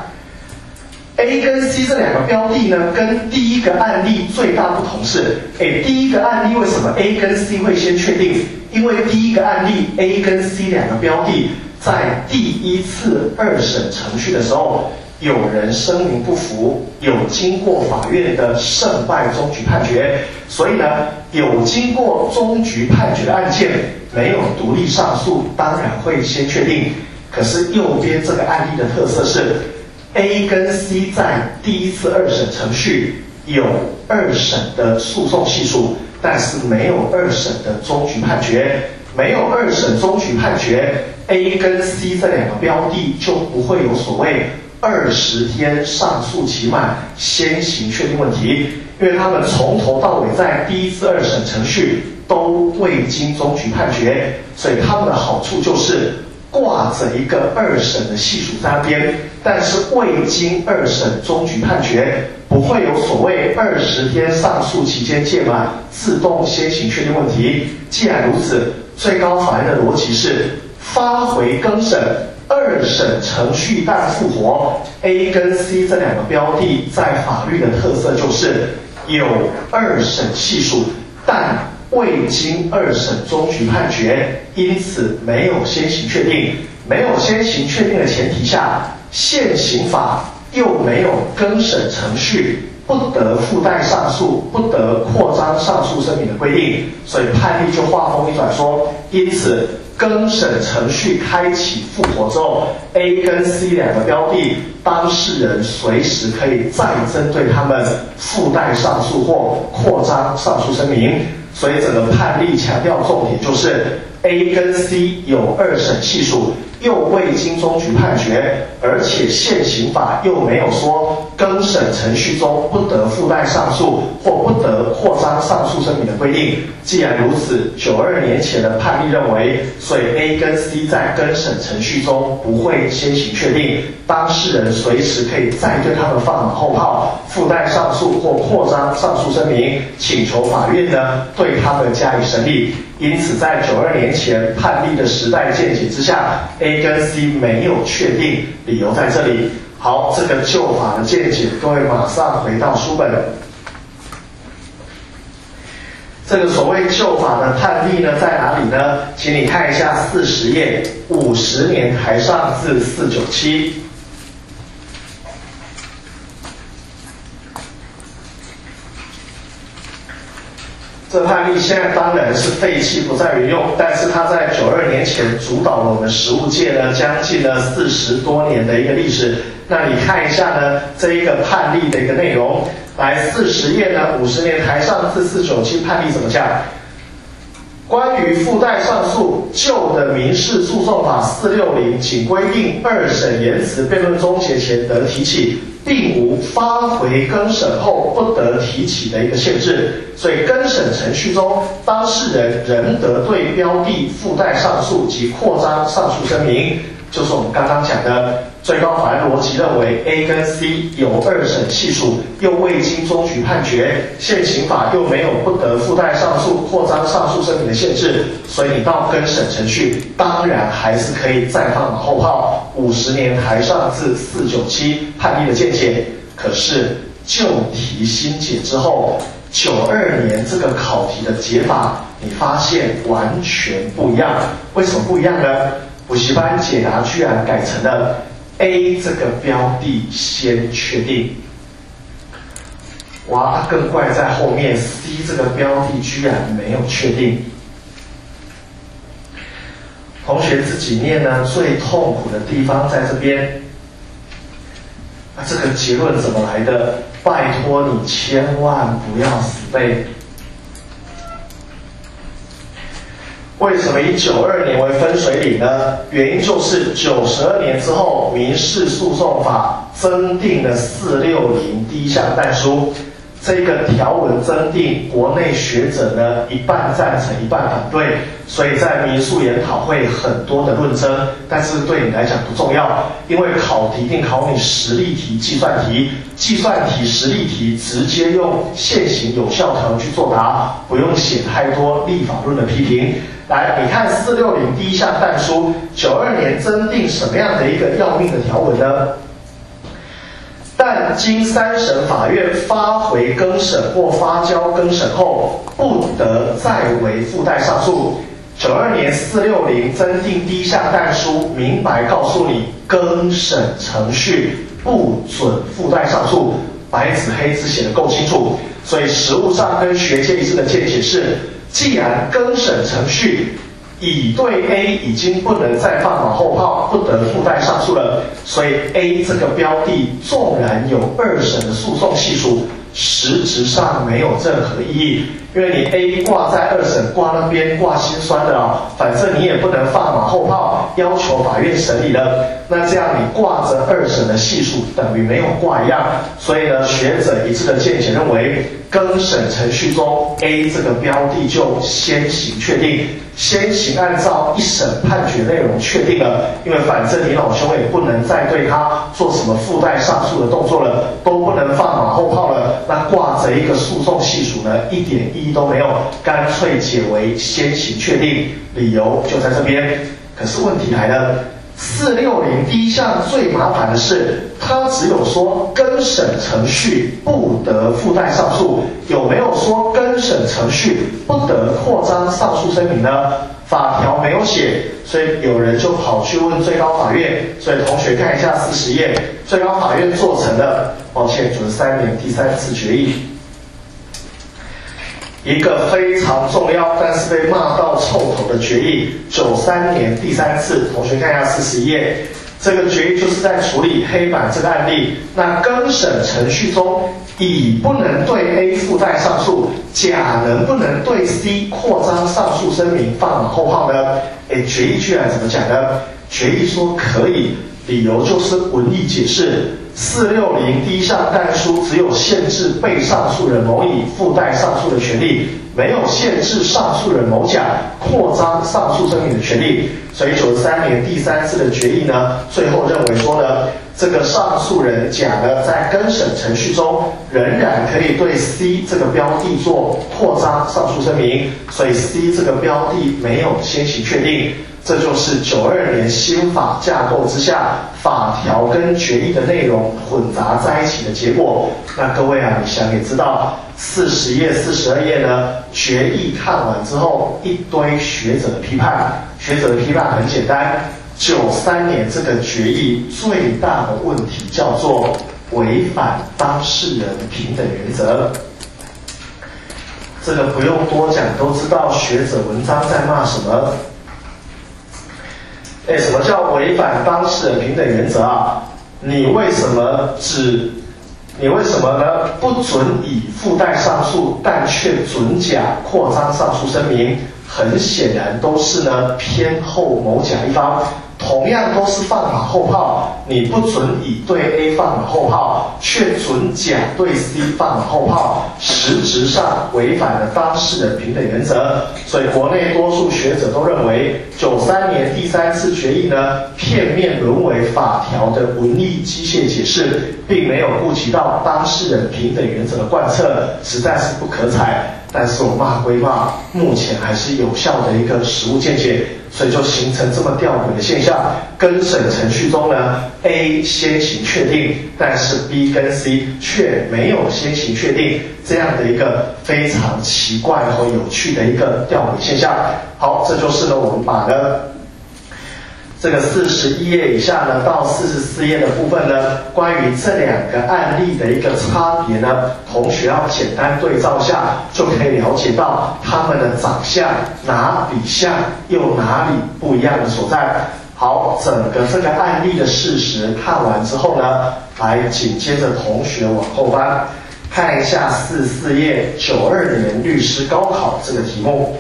A 跟 C 这两个标的呢，跟第一个案例最大不同是，哎，第一个案例为什么 A 跟 C 会先确定？因为第一个案例 A 跟 C 两个标的在第一次二审程序的时候，有人声明不服，有经过法院的胜败终局判决，所以呢，有经过终局判决的案件没有独立上诉，当然会先确定。可是右边这个案例的特色是 A 跟 C 在第一次二审程序有二审的诉讼系数，但是没有二审的终局判决。没有二审终局判决 ，A 跟 C 这两个标的就不会有所谓二十天上诉期满先行确定问题，因为他们从头到尾在第一次二审程序都未经终局判决，所以他们的好处就是挂着一个二审的系数在那边，但是未经二审终局判决，不会有所谓二十天上诉期间届满自动先行确定问题。既然如此，最高法院的逻辑是发回更审，二审程序但复活。A 跟 C 这两个标的在法律的特色就是有二审系数，但未经二审终局判决，因此没有先行确定。没有先行确定的前提下，现行法又没有更审程序，不得附带上诉，不得扩张上诉声明的规定，所以判例就话锋一转说，因此更审程序开启复活之后 ，A 跟 C 两个标的当事人随时可以再针对他们附带上诉或扩张上诉声明。所以整个判例强调重点就是 A 跟 C 有二审系数，又未经终局判决，而且现行法又没有说更审程序中不得附带上诉或不得扩张上诉声明的规定。既然如此，九二年前的判例认为，所以 A 跟 C 在更审程序中不会先行确定，当事人随时可以再对他们放马后炮，附带上诉或扩张上诉声明，请求法院呢对他们加以审理。因此，在九二年前判例的时代见解之下 ，A 跟 C 没有确定，理由在这里。好，这个旧法的见解，各位马上回到书本。这个所谓旧法的判例呢，在哪里呢？请你看一下四十页，五十年台上字四九七。这判例现在当然是废弃不再沿用，但是它在九二年前主导了我们实务界呢将近了四十多年的一个历史。那你看一下呢这一个判例的一个内容，来四十页呢五十年台上字四九七判例怎么讲？关于附带上诉，旧的民事诉讼法四六零仅规定二审言辞辩论终结前得提起，并无发回更审后不得提起的一个限制。所以更审程序中，当事人仍得对标的附带上诉及扩张上诉声明。就是我们刚刚讲的最高法院逻辑认为 A 跟 C 有二审系数，又未经终局判决，现行法又没有不得附带上诉、扩张上诉声明的限制，所以你到更审程序，当然还是可以再放马后炮。五十年台上字四九七判例的见解，可是旧题新解之后，九二年这个考题的解法，你发现完全不一样。为什么不一样呢？补习班解答居然改成了 A 这个标的先确定，哇，更怪在后面 C 这个标的居然没有确定。同学自己念呢，最痛苦的地方在这边。那这个结论怎么来的？拜托你千万不要死背。为什么以九二年为分水岭呢？原因就是九十二年之后，民事诉讼法增订了四六零第一项但书。 这个条文增订，国内学者呢一半赞成，一半反对，所以在民宿研讨会很多的论争，但是对你来讲不重要，因为考题一定考你实例题、计算题，计算题、实例题直接用现行有效条文去作答，不用写太多立法论的批评。来，你看四六零第一项但书，九二年增订什么样的一个要命的条文呢？但经三审法院发回更审或发交更审后，不得再为附带上诉。九二年四六零增订第一项但书，明白告诉你，更审程序不准附带上诉，白纸黑字写得够清楚。所以实务上跟学界一致的见解是，既然更审程序乙对 A 已经不能再放马后炮，不得附带上诉了，所以 A 这个标的纵然有二审的诉讼系数，实质上没有任何意义，因为你 A 挂在二审挂那边挂心酸的啊，反正你也不能放马后炮，要求法院审理了，那这样你挂着二审的系数等于没有挂一样，所以呢，学者一致的见解认为，更审程序中 A 这个标的就先行确定。先行按照一审判决内容确定了，因为反正你老兄也不能再对他做什么附带上诉的动作了，都不能放马后炮了，那挂着一个诉讼系数呢，一点意义都没有，干脆解为先行确定，理由就在这边。可是问题来了，四六零第一项最麻烦的是，它只有说更审程序不得附带上诉，有没有说更审程序不得扩张上诉声明呢？法条没有写，所以有人就跑去问最高法院。所以同学看一下四十页，最高法院做成了，抱歉，九十三年第三次决议。一个非常重要，但是被骂到臭头的决议，九三年第三次，同学看一下四十页，这个决议就是在处理黑板这个案例。那更审程序中，乙不能对 A 附带上诉，甲能不能对 C 扩张上诉声明放马后炮呢？诶，决议居然怎么讲呢？决议说可以，理由就是文义解释。四六零第一项但书只有限制被上诉人某乙附带上诉的权利，没有限制上诉人某甲扩张上诉声明的权利。所以九十三年第三次的决议呢，最后认为说呢，这个上诉人甲呢，在更审程序中仍然可以对 C 这个标的做扩张上诉声明，所以 C 这个标的没有先行确定。这就是九二年新法架构之下，法条跟决议的内容混杂在一起的结果。那各位啊，你想也知道，四十页、四十二页呢，决议看完之后，一堆学者的批判。学者的批判很简单，九三年这个决议最大的问题叫做违反当事人平等原则。这个不用多讲，都知道学者文章在骂什么。哎，什么叫违反当事人平等原则啊？你为什么只，你为什么呢？不准乙附带上诉，但却准甲扩张上诉声明？很显然都是呢偏厚某甲一方。同样都是放马后炮，你不准乙对 A 放马后炮，却准甲对 C 放马后炮，实质上违反了当事人平等原则。所以国内多数学者都认为，九三年第三次决议呢，片面沦为法条的文义机械解释，并没有顾及到当事人平等原则的贯彻，实在是不可采。但是我骂归骂，目前还是有效的一个实务见解，所以就形成这么吊诡的现象。更审程序中呢 ，A 先行确定，但是 B 跟 C 却没有先行确定，这样的一个非常奇怪和有趣的一个吊诡现象。好，这就是呢我们把呢这个四十一页以下呢到四十四页的部分呢，关于这两个案例的一个差别呢，同学要简单对照下，就可以了解到他们的长相哪里像，又哪里不一样的所在。好，整个这个案例的事实看完之后呢，来紧接着同学往后翻，看一下四十四页九二年律师高考这个题目。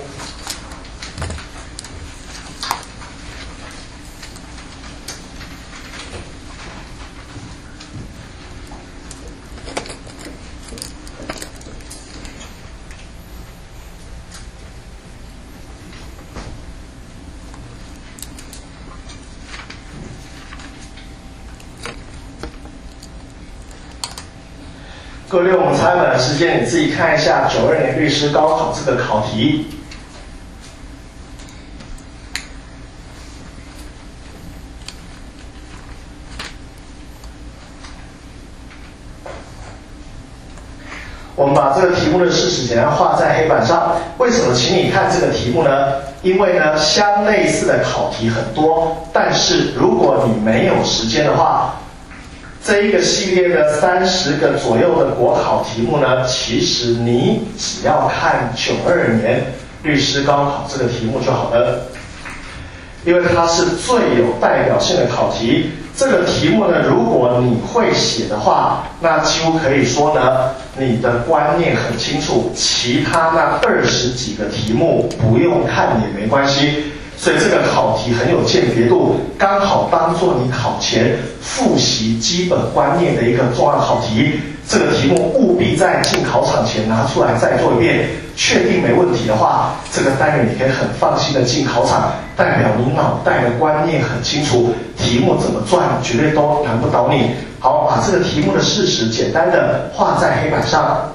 各位，我们参考的时间，你自己看一下九二年律师高考这个考题。我们把这个题目的事实简单画在黑板上。为什么请你看这个题目呢？因为呢，相类似的考题很多，但是如果你没有时间的话，这一个系列的三十个左右的国考题目呢，其实你只要看九二年律师高考这个题目就好了，因为它是最有代表性的考题。这个题目呢，如果你会写的话，那几乎可以说呢，你的观念很清楚，其他那二十几个题目不用看也没关系。所以这个考题很有鉴别度，刚好当做你考前复习基本观念的一个重要考题。这个题目务必在进考场前拿出来再做一遍，确定没问题的话，这个单元你可以很放心的进考场，代表你脑袋的观念很清楚，题目怎么转绝对都难不倒你。好，把这个题目的事实简单的画在黑板上。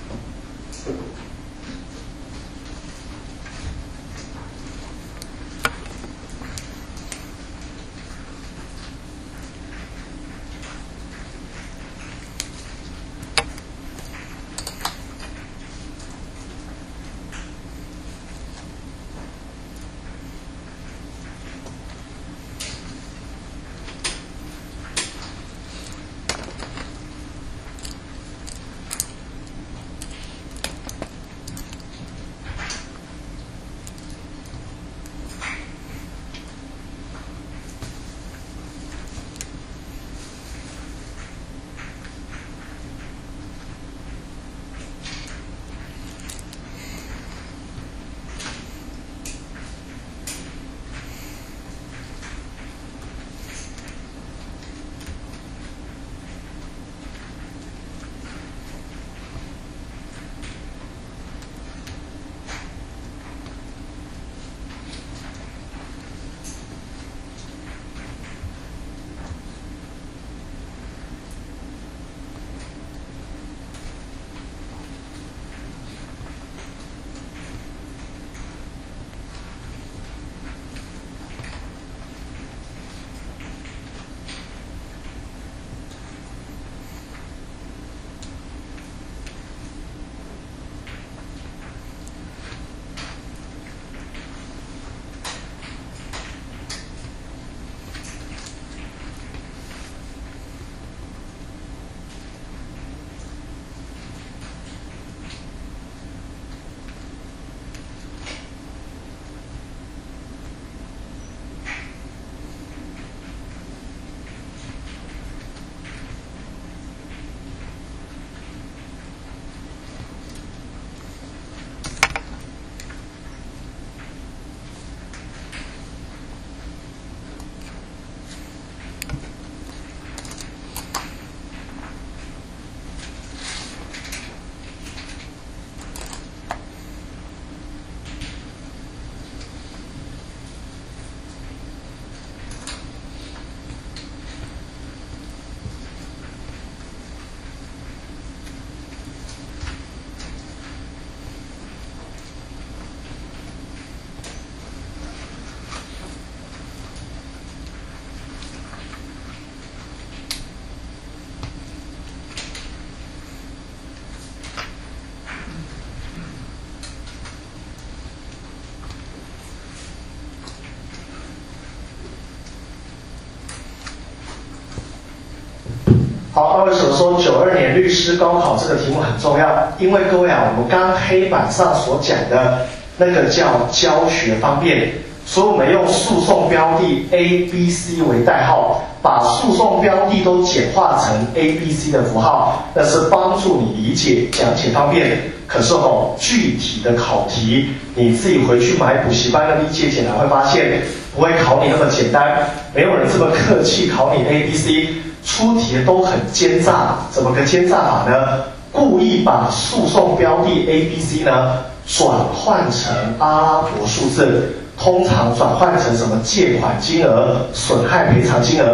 好，那为什么说九二年律师高考这个题目很重要？因为各位啊，我们刚刚黑板上所讲的那个叫教学方便，所以我们用诉讼标的 A、B、C 为代号，把诉讼标的都简化成 A、B、C 的符号，那是帮助你理解、讲解方便。可是哦，具体的考题你自己回去买补习班的历届简答会发现，不会考你那么简单，没有人这么客气考你 A、B、C。出题都很奸诈，怎么个奸诈法呢？故意把诉讼标的 A、B、C 呢转换成阿拉伯数字，通常转换成什么借款金额、损害赔偿金额。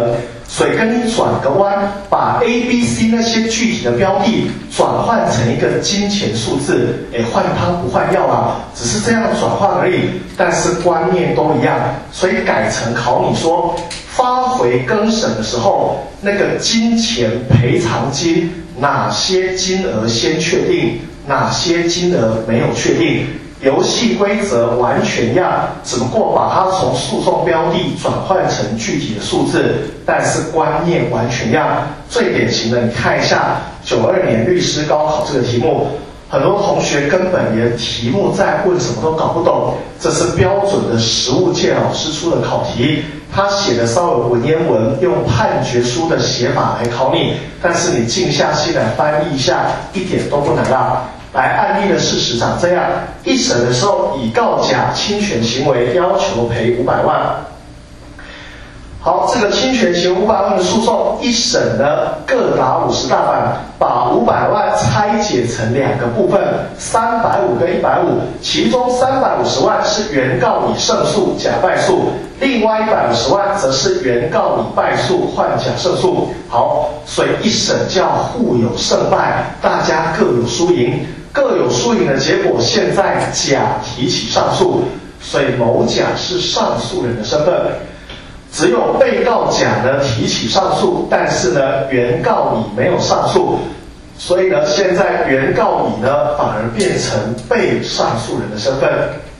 所以跟你转个弯，把 A、B、C 那些具体的标的转换成一个金钱数字，哎，换汤不换药啊，只是这样转换而已，但是观念都一样，所以改成考你说，发回更审的时候，那个金钱赔偿金哪些金额先确定，哪些金额没有确定。游戏规则完全一样，只不过把它从诉讼标的转换成具体的数字，但是观念完全一样。最典型的，你看一下九二年律师高考这个题目，很多同学根本连题目在问什么都搞不懂，这是标准的实务界老师出的考题，他写的稍微文言文，用判决书的写法来考你，但是你静下心来翻译一下，一点都不难啦。来，案例的事实长这样：一审的时候，乙告甲侵权行为，要求赔五百万。好，这个侵权行为五百万的诉讼，一审呢各打五十大板，把五百万拆解成两个部分，三百五跟一百五，其中三百五十万是原告乙胜诉，甲败诉，另外一百五十万则是原告乙败诉，换甲胜诉。好，所以一审叫互有胜败，大家各有输赢。各有输赢的结果，现在甲提起上诉，所以某甲是上诉人的身份。只有被告甲呢提起上诉，但是呢原告乙没有上诉，所以呢现在原告乙呢反而变成被上诉人的身份。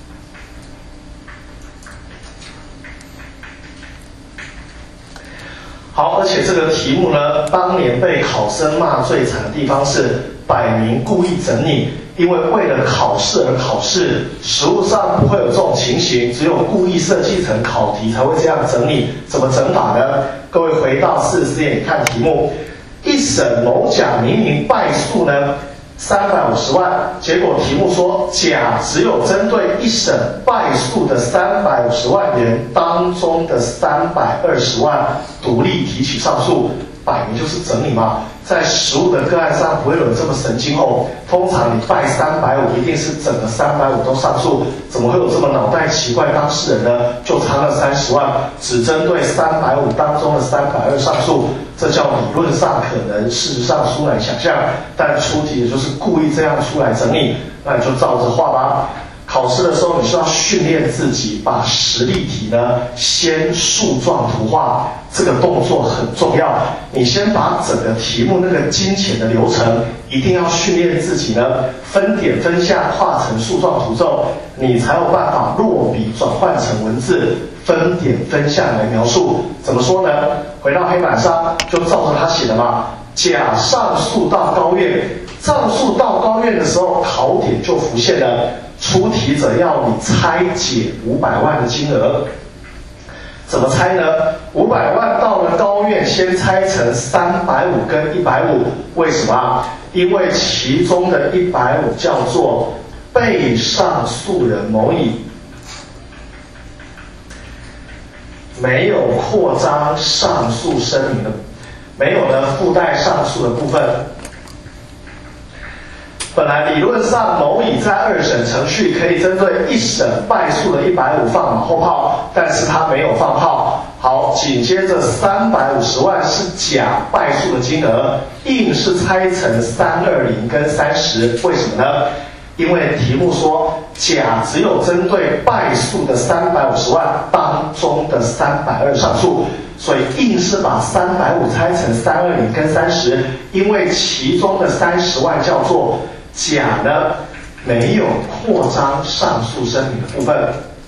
好，而且这个题目呢，当年被考生骂最惨的地方是摆明故意整你，因为为了考试而考试，实务上不会有这种情形，只有故意设计成考题才会这样整你。怎么整法呢？各位回到四十四页，你看题目，一审某甲明明败诉呢三百五十万，结果题目说甲只有针对一审败诉的三百五十万元当中的三百二十万独立提起上诉，摆明就是整你嘛。在实务的个案上不会有人这么神经哦，通常你败三百五一定是整个三百五都上诉，怎么会有这么脑袋奇怪当事人呢？就差那三十万，只针对三百五当中的三百二上诉，这叫理论上可能，事实上殊难想象，但出题也就是故意这样出来整你，那你就照着画吧。考试的时候，你是要训练自己把实例题呢先树状图画，这个动作很重要。你先把整个题目那个金钱的流程，一定要训练自己呢分点分项画成树状图之后，你才有办法落笔转换成文字，分点分项来描述。怎么说呢？回到黑板上，就照着他写的嘛。甲上诉到高院，上诉到高院的时候，考点就浮现了。出题者要你拆解五百万的金额，怎么拆呢？五百万到了高院，先拆成三百五跟一百五，为什么？因为其中的一百五叫做被上诉人某乙没有扩张上诉声明的，没有呢附带上诉的部分。本来理论上某乙在二审程序可以针对一审败诉的一百五放马后炮，但是他没有放炮。好，紧接着三百五十万是甲败诉的金额，硬是拆成三二零跟三十，为什么呢？因为题目说甲只有针对败诉的三百五十万当中的三百二上诉，所以硬是把三百五拆成三二零跟三十，因为其中的三十万叫做甲呢没有扩张上诉声明的部分。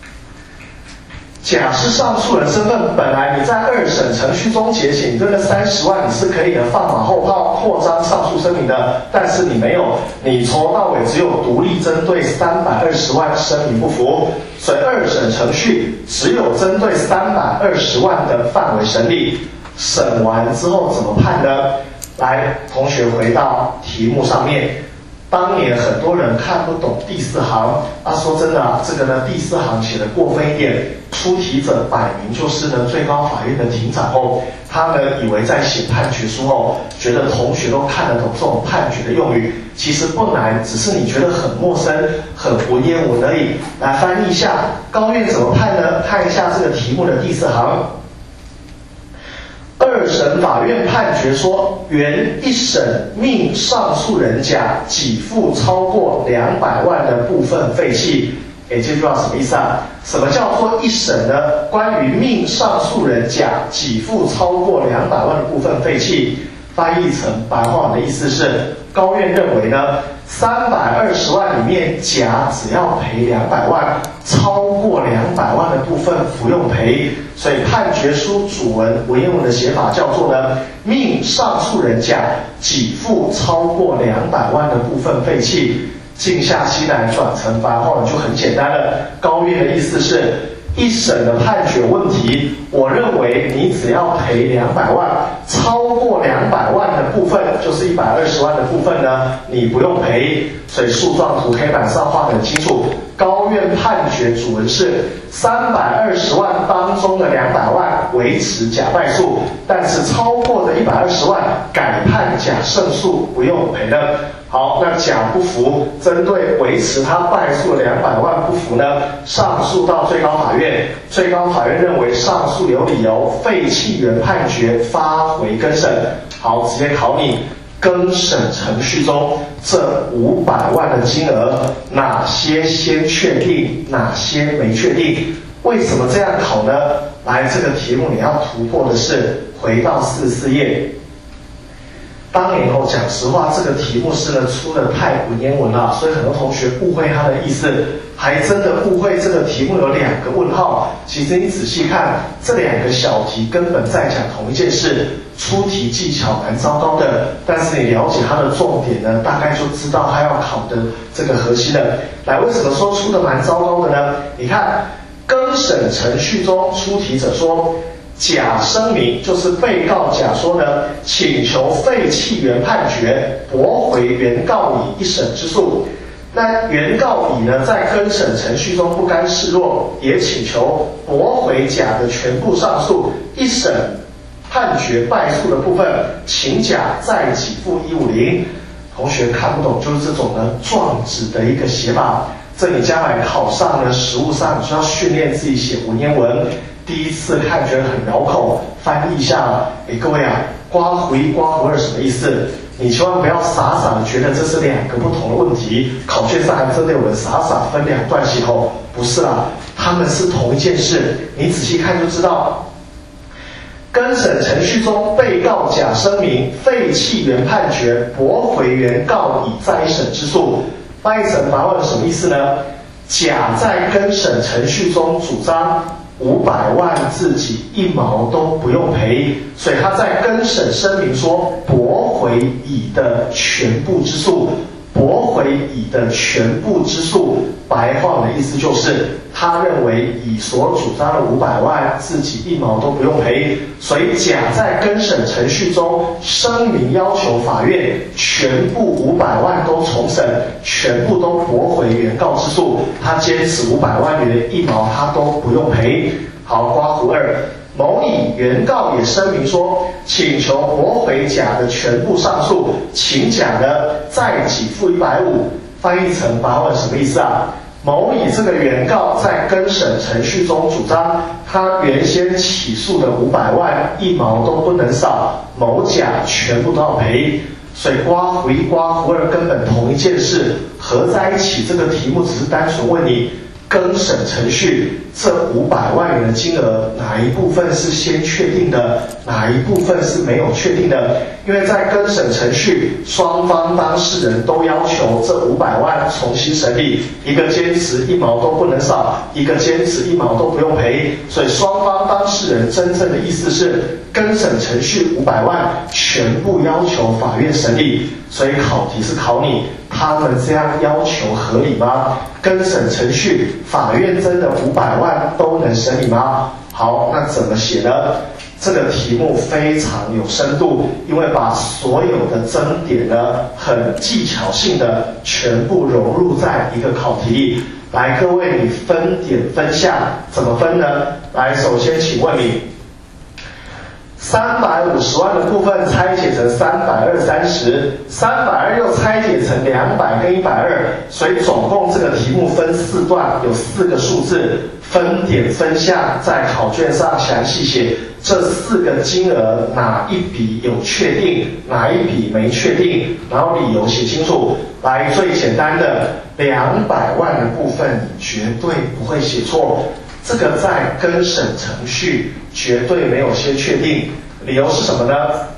甲是上诉人身份，本来你在二审程序中结写，你这个三十万你是可以的放马后炮扩张上诉声明的，但是你没有，你从头到尾只有独立针对三百二十万声明不服，所以二审程序只有针对三百二十万的范围审理。审完之后怎么判呢？来，同学回到题目上面。当年很多人看不懂第四行，啊，说真的啊，这个呢第四行写的过分一点，出题者摆明就是呢最高法院的庭长哦，他呢以为在写判决书哦，觉得同学都看得懂这种判决的用语，其实不难，只是你觉得很陌生、很文言文而已。来翻译一下，高院怎么判呢？看一下这个题目的第四行。二审法院判决说，原一审命上诉人甲给付超过两百万的部分废弃。哎，这句话什么意思啊？什么叫做一审呢？关于命上诉人甲给付超过两百万的部分废弃，翻译成白话的意思是，高院认为呢，三百二十万里面甲只要赔两百万，超过两百万的部分不用赔。所以判决书主文文言文的写法叫做呢，命上诉人甲给付超过两百万的部分废弃。静下心来转成白话文就很简单了。高院的意思是，一审的判决问题，我认为你只要赔两百万，超过两百万的部分，就是一百二十万的部分呢，你不用赔。所以诉状图黑板上画得很清楚。高院判决主文是三百二十万当中的两百万维持甲败诉，但是超过的一百二十万改判甲胜诉，不用赔了。好，那甲不服，针对维持他败诉的两百万不服呢，上诉到最高法院，最高法院认为上诉有理由，废弃原判决，发回更审。好，直接考你。更审程序中，这五百万的金额，哪些先确定，哪些没确定？为什么这样考呢？来，这个题目你要突破的是回到四十四页。当年后讲实话，这个题目是呢出的太文言文了，所以很多同学误会它的意思，还真的误会这个题目有两个问号。其实你仔细看，这两个小题根本在讲同一件事，出题技巧蛮糟糕的，但是你了解它的重点呢，大概就知道它要考的这个核心了。来，为什么说出的蛮糟糕的呢？你看，更审程序中出题者说，甲声明，就是被告甲说呢，请求废弃原判决，驳回原告乙一审之诉。那原告乙呢，在更审程序中不甘示弱，也请求驳回甲的全部上诉，一审判决败诉的部分，请甲再给付一五零。同学看不懂，就是这种呢状纸的一个写法。这你将来考上呢，实务上你就要训练自己写文言文。第一次看觉得很绕口，翻译一下。哎，各位啊，刮胡一刮胡二什么意思？你千万不要傻傻的觉得这是两个不同的问题。考卷上还真的有人傻傻分两段写哦，不是啦，他们是同一件事。你仔细看就知道。更审程序中，被告甲声明废弃原判决，驳回原告乙再一审之诉。翻译成白话文什么意思呢？甲在更审程序中主张五百万自己一毛都不用赔，所以他在更审声明说驳回乙的全部之诉。驳回乙的全部之诉，白话的意思就是他认为乙所主张的五百万自己一毛都不用赔，所以甲在更审程序中声明要求法院全部五百万都重审，全部都驳回原告之诉，他坚持五百万元一毛他都不用赔。好，刮胡二。某乙原告也声明说，请求驳回甲的全部上诉，请甲呢再给付一百五。翻译成白话文什么意思啊？某乙这个原告在更审程序中主张，他原先起诉的五百万一毛都不能少，某甲全部都要赔。所以刮胡一刮胡二根本同一件事，合在一起。这个题目只是单纯问你，更审程序这五百万元的金额，哪一部分是先确定的，哪一部分是没有确定的？因为在更审程序，双方当事人都要求这五百万重新审理，一个坚持一毛都不能少，一个坚持一毛都不用赔，所以双方当事人真正的意思是，更审程序五百万全部要求法院审理。所以考题是考你，他们这样要求合理吗？更审程序法院真的五百万都能审理吗？好，那怎么写呢？这个题目非常有深度，因为把所有的争点呢，很技巧性的全部融入在一个考题里。来，各位，你分点分项怎么分呢？来，首先请问你， 三百五十万的部分拆解成三百二三十，三百二又拆解成两百跟一百二，所以总共这个题目分四段，有四个数字，分点分项，在考卷上详细写这四个金额哪一笔有确定，哪一笔没确定，然后理由写清楚。来，最简单的两百万的部分，你绝对不会写错。这个在更审程序绝对没有先确定，理由是什么呢？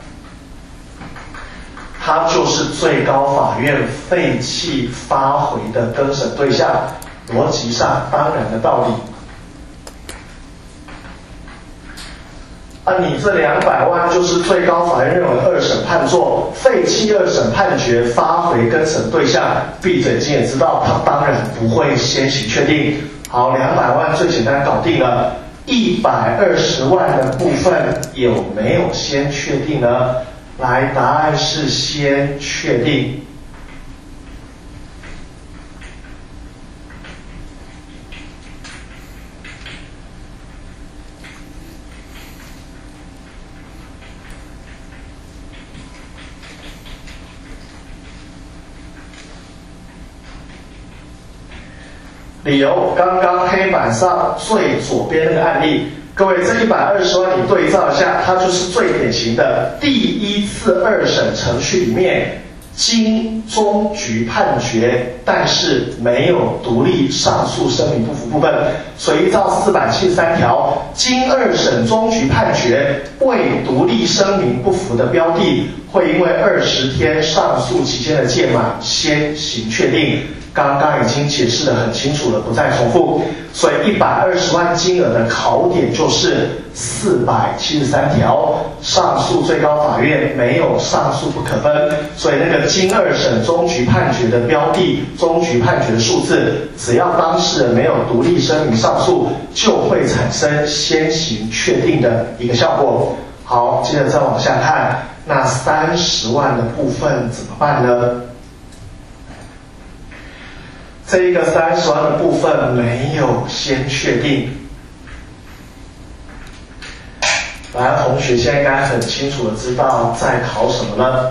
它就是最高法院废弃发回的更审对象，逻辑上当然的道理。啊，你这两百万就是最高法院认为二审判错，废弃二审判决，发回更审对象，闭嘴睛也知道，它当然不会先行确定。好，两百万最简单搞定了，一百二十万的部分有没有先确定呢？来，答案是先确定。理由，刚刚黑板上最左边那个案例，各位这一百二十万你对照一下，它就是最典型的第一次二审程序里面经终局判决，但是没有独立上诉声明不服部分，所以依照四百七十三条，经二审终局判决未独立声明不服的标的，会因为二十天上诉期间的届满先行确定。刚刚已经解释得很清楚了，不再重复。所以一百二十万金额的考点就是四百七十三条，上诉最高法院没有上诉不可分，所以那个经二审终局判决的标的、终局判决的数字，只要当事人没有独立声明上诉，就会产生先行确定的一个效果。好，接着再往下看，那三十万的部分怎么办呢？这一个三十万的部分没有先确定。来，同学现在应该很清楚的知道在考什么了。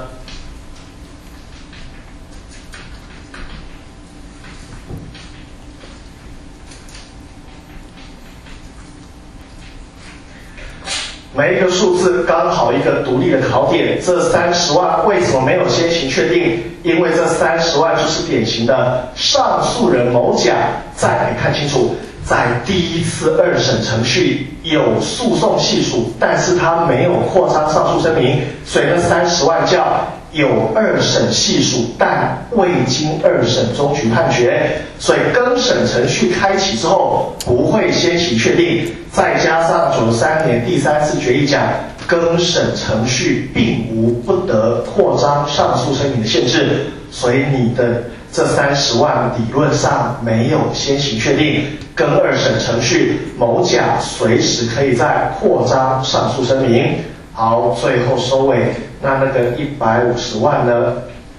每一个数字刚好一个独立的考点，这三十万为什么没有先行确定？因为这三十万就是典型的上诉人某甲，再来看清楚，在第一次二审程序有诉讼系数，但是他没有扩张上诉声明，所以那三十万叫有二审系数，但未经二审终局判决，所以更审程序开启之后不会先行确定，再加上九十三年第三次决议讲，更审程序并无不得扩张上诉声明的限制，所以你的这三十万理论上没有先行确定，更二审程序某甲随时可以再扩张上诉声明。好，最后收尾，那那个一百五十万呢？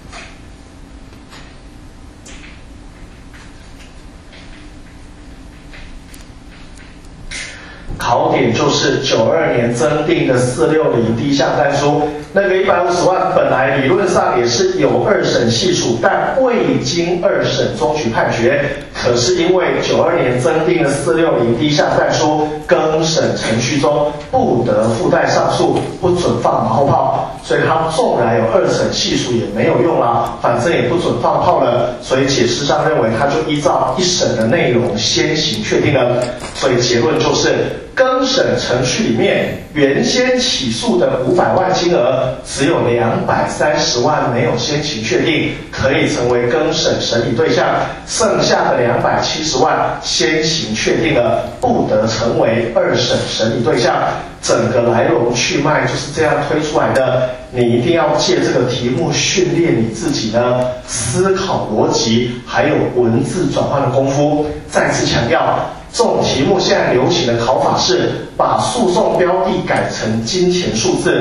考点就是九二年增订的四六零第一项但书，那个一百五十万本来理论上也是有二审系数，但未经二审终局判决，可是因为九二年增订的四六零第一项但书，更审程序中不得附带上诉，不准放马后炮，所以它纵然有二审系数也没有用啦，反正也不准放炮了，所以解释上认为它就依照一审的内容先行确定了，所以结论就是更审程序里面原先起诉的五百万金额，只有两百三十万没有先行确定，可以成为更审审理对象，剩下的两百七十万先行确定了，不得成为二审审理对象。整个来龙去脉就是这样推出来的，你一定要借这个题目训练你自己的思考逻辑，还有文字转换的功夫。再次强调，这种题目现在流行的考法是把诉讼标的改成金钱数字，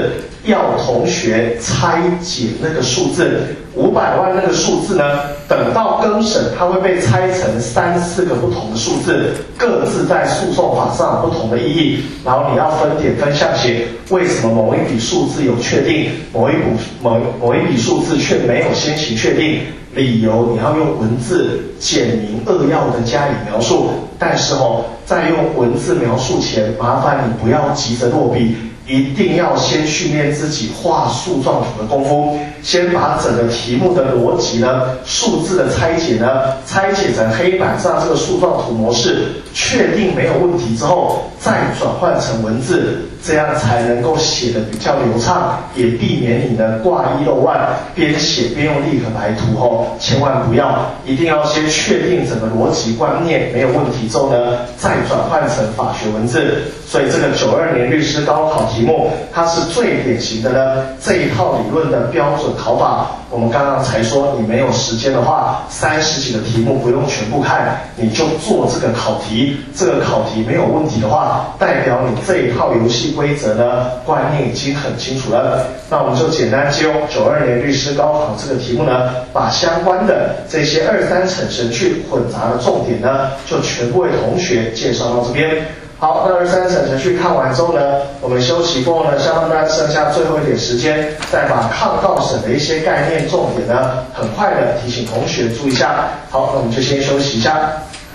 要同学拆解那个数字，五百万那个数字呢，等到更审，它会被拆成三四个不同的数字，各自在诉讼法上有不同的意义，然后你要分点分项写为什么某一笔数字有确定，某一笔某某一笔数字却没有先行确定，理由你要用文字简明扼要的加以描述，但是哦，在用文字描述前，麻烦你不要急着落笔。一定要先训练自己画树状图的功夫，先把整个题目的逻辑呢、数字的拆解呢，拆解成黑板上这个树状图模式，确定没有问题之后，再转换成文字，这样才能够写得比较流畅，也避免你呢挂一漏万，边写边用立可白图哦，千万不要，一定要先确定整个逻辑观念没有问题之后呢，再转换成法学文字。所以这个九二年律师高考题目，它是最典型的呢这一套理论的标准考法。我们刚刚才说，你没有时间的话，三十几个题目不用全部看，你就做这个考题。这个考题没有问题的话，代表你这一套游戏规则呢观念已经很清楚了。那我们就简单借用九二年律师高考这个题目呢，把相关的这些二三层程序混杂的重点呢，就全部为同学介绍到这边。好，那二三层程序看完之后呢，我们休息过后呢，相当大家剩下最后一点时间，再把抗告审的一些概念重点呢，很快的提醒同学注意一下。好，那我们就先休息一下。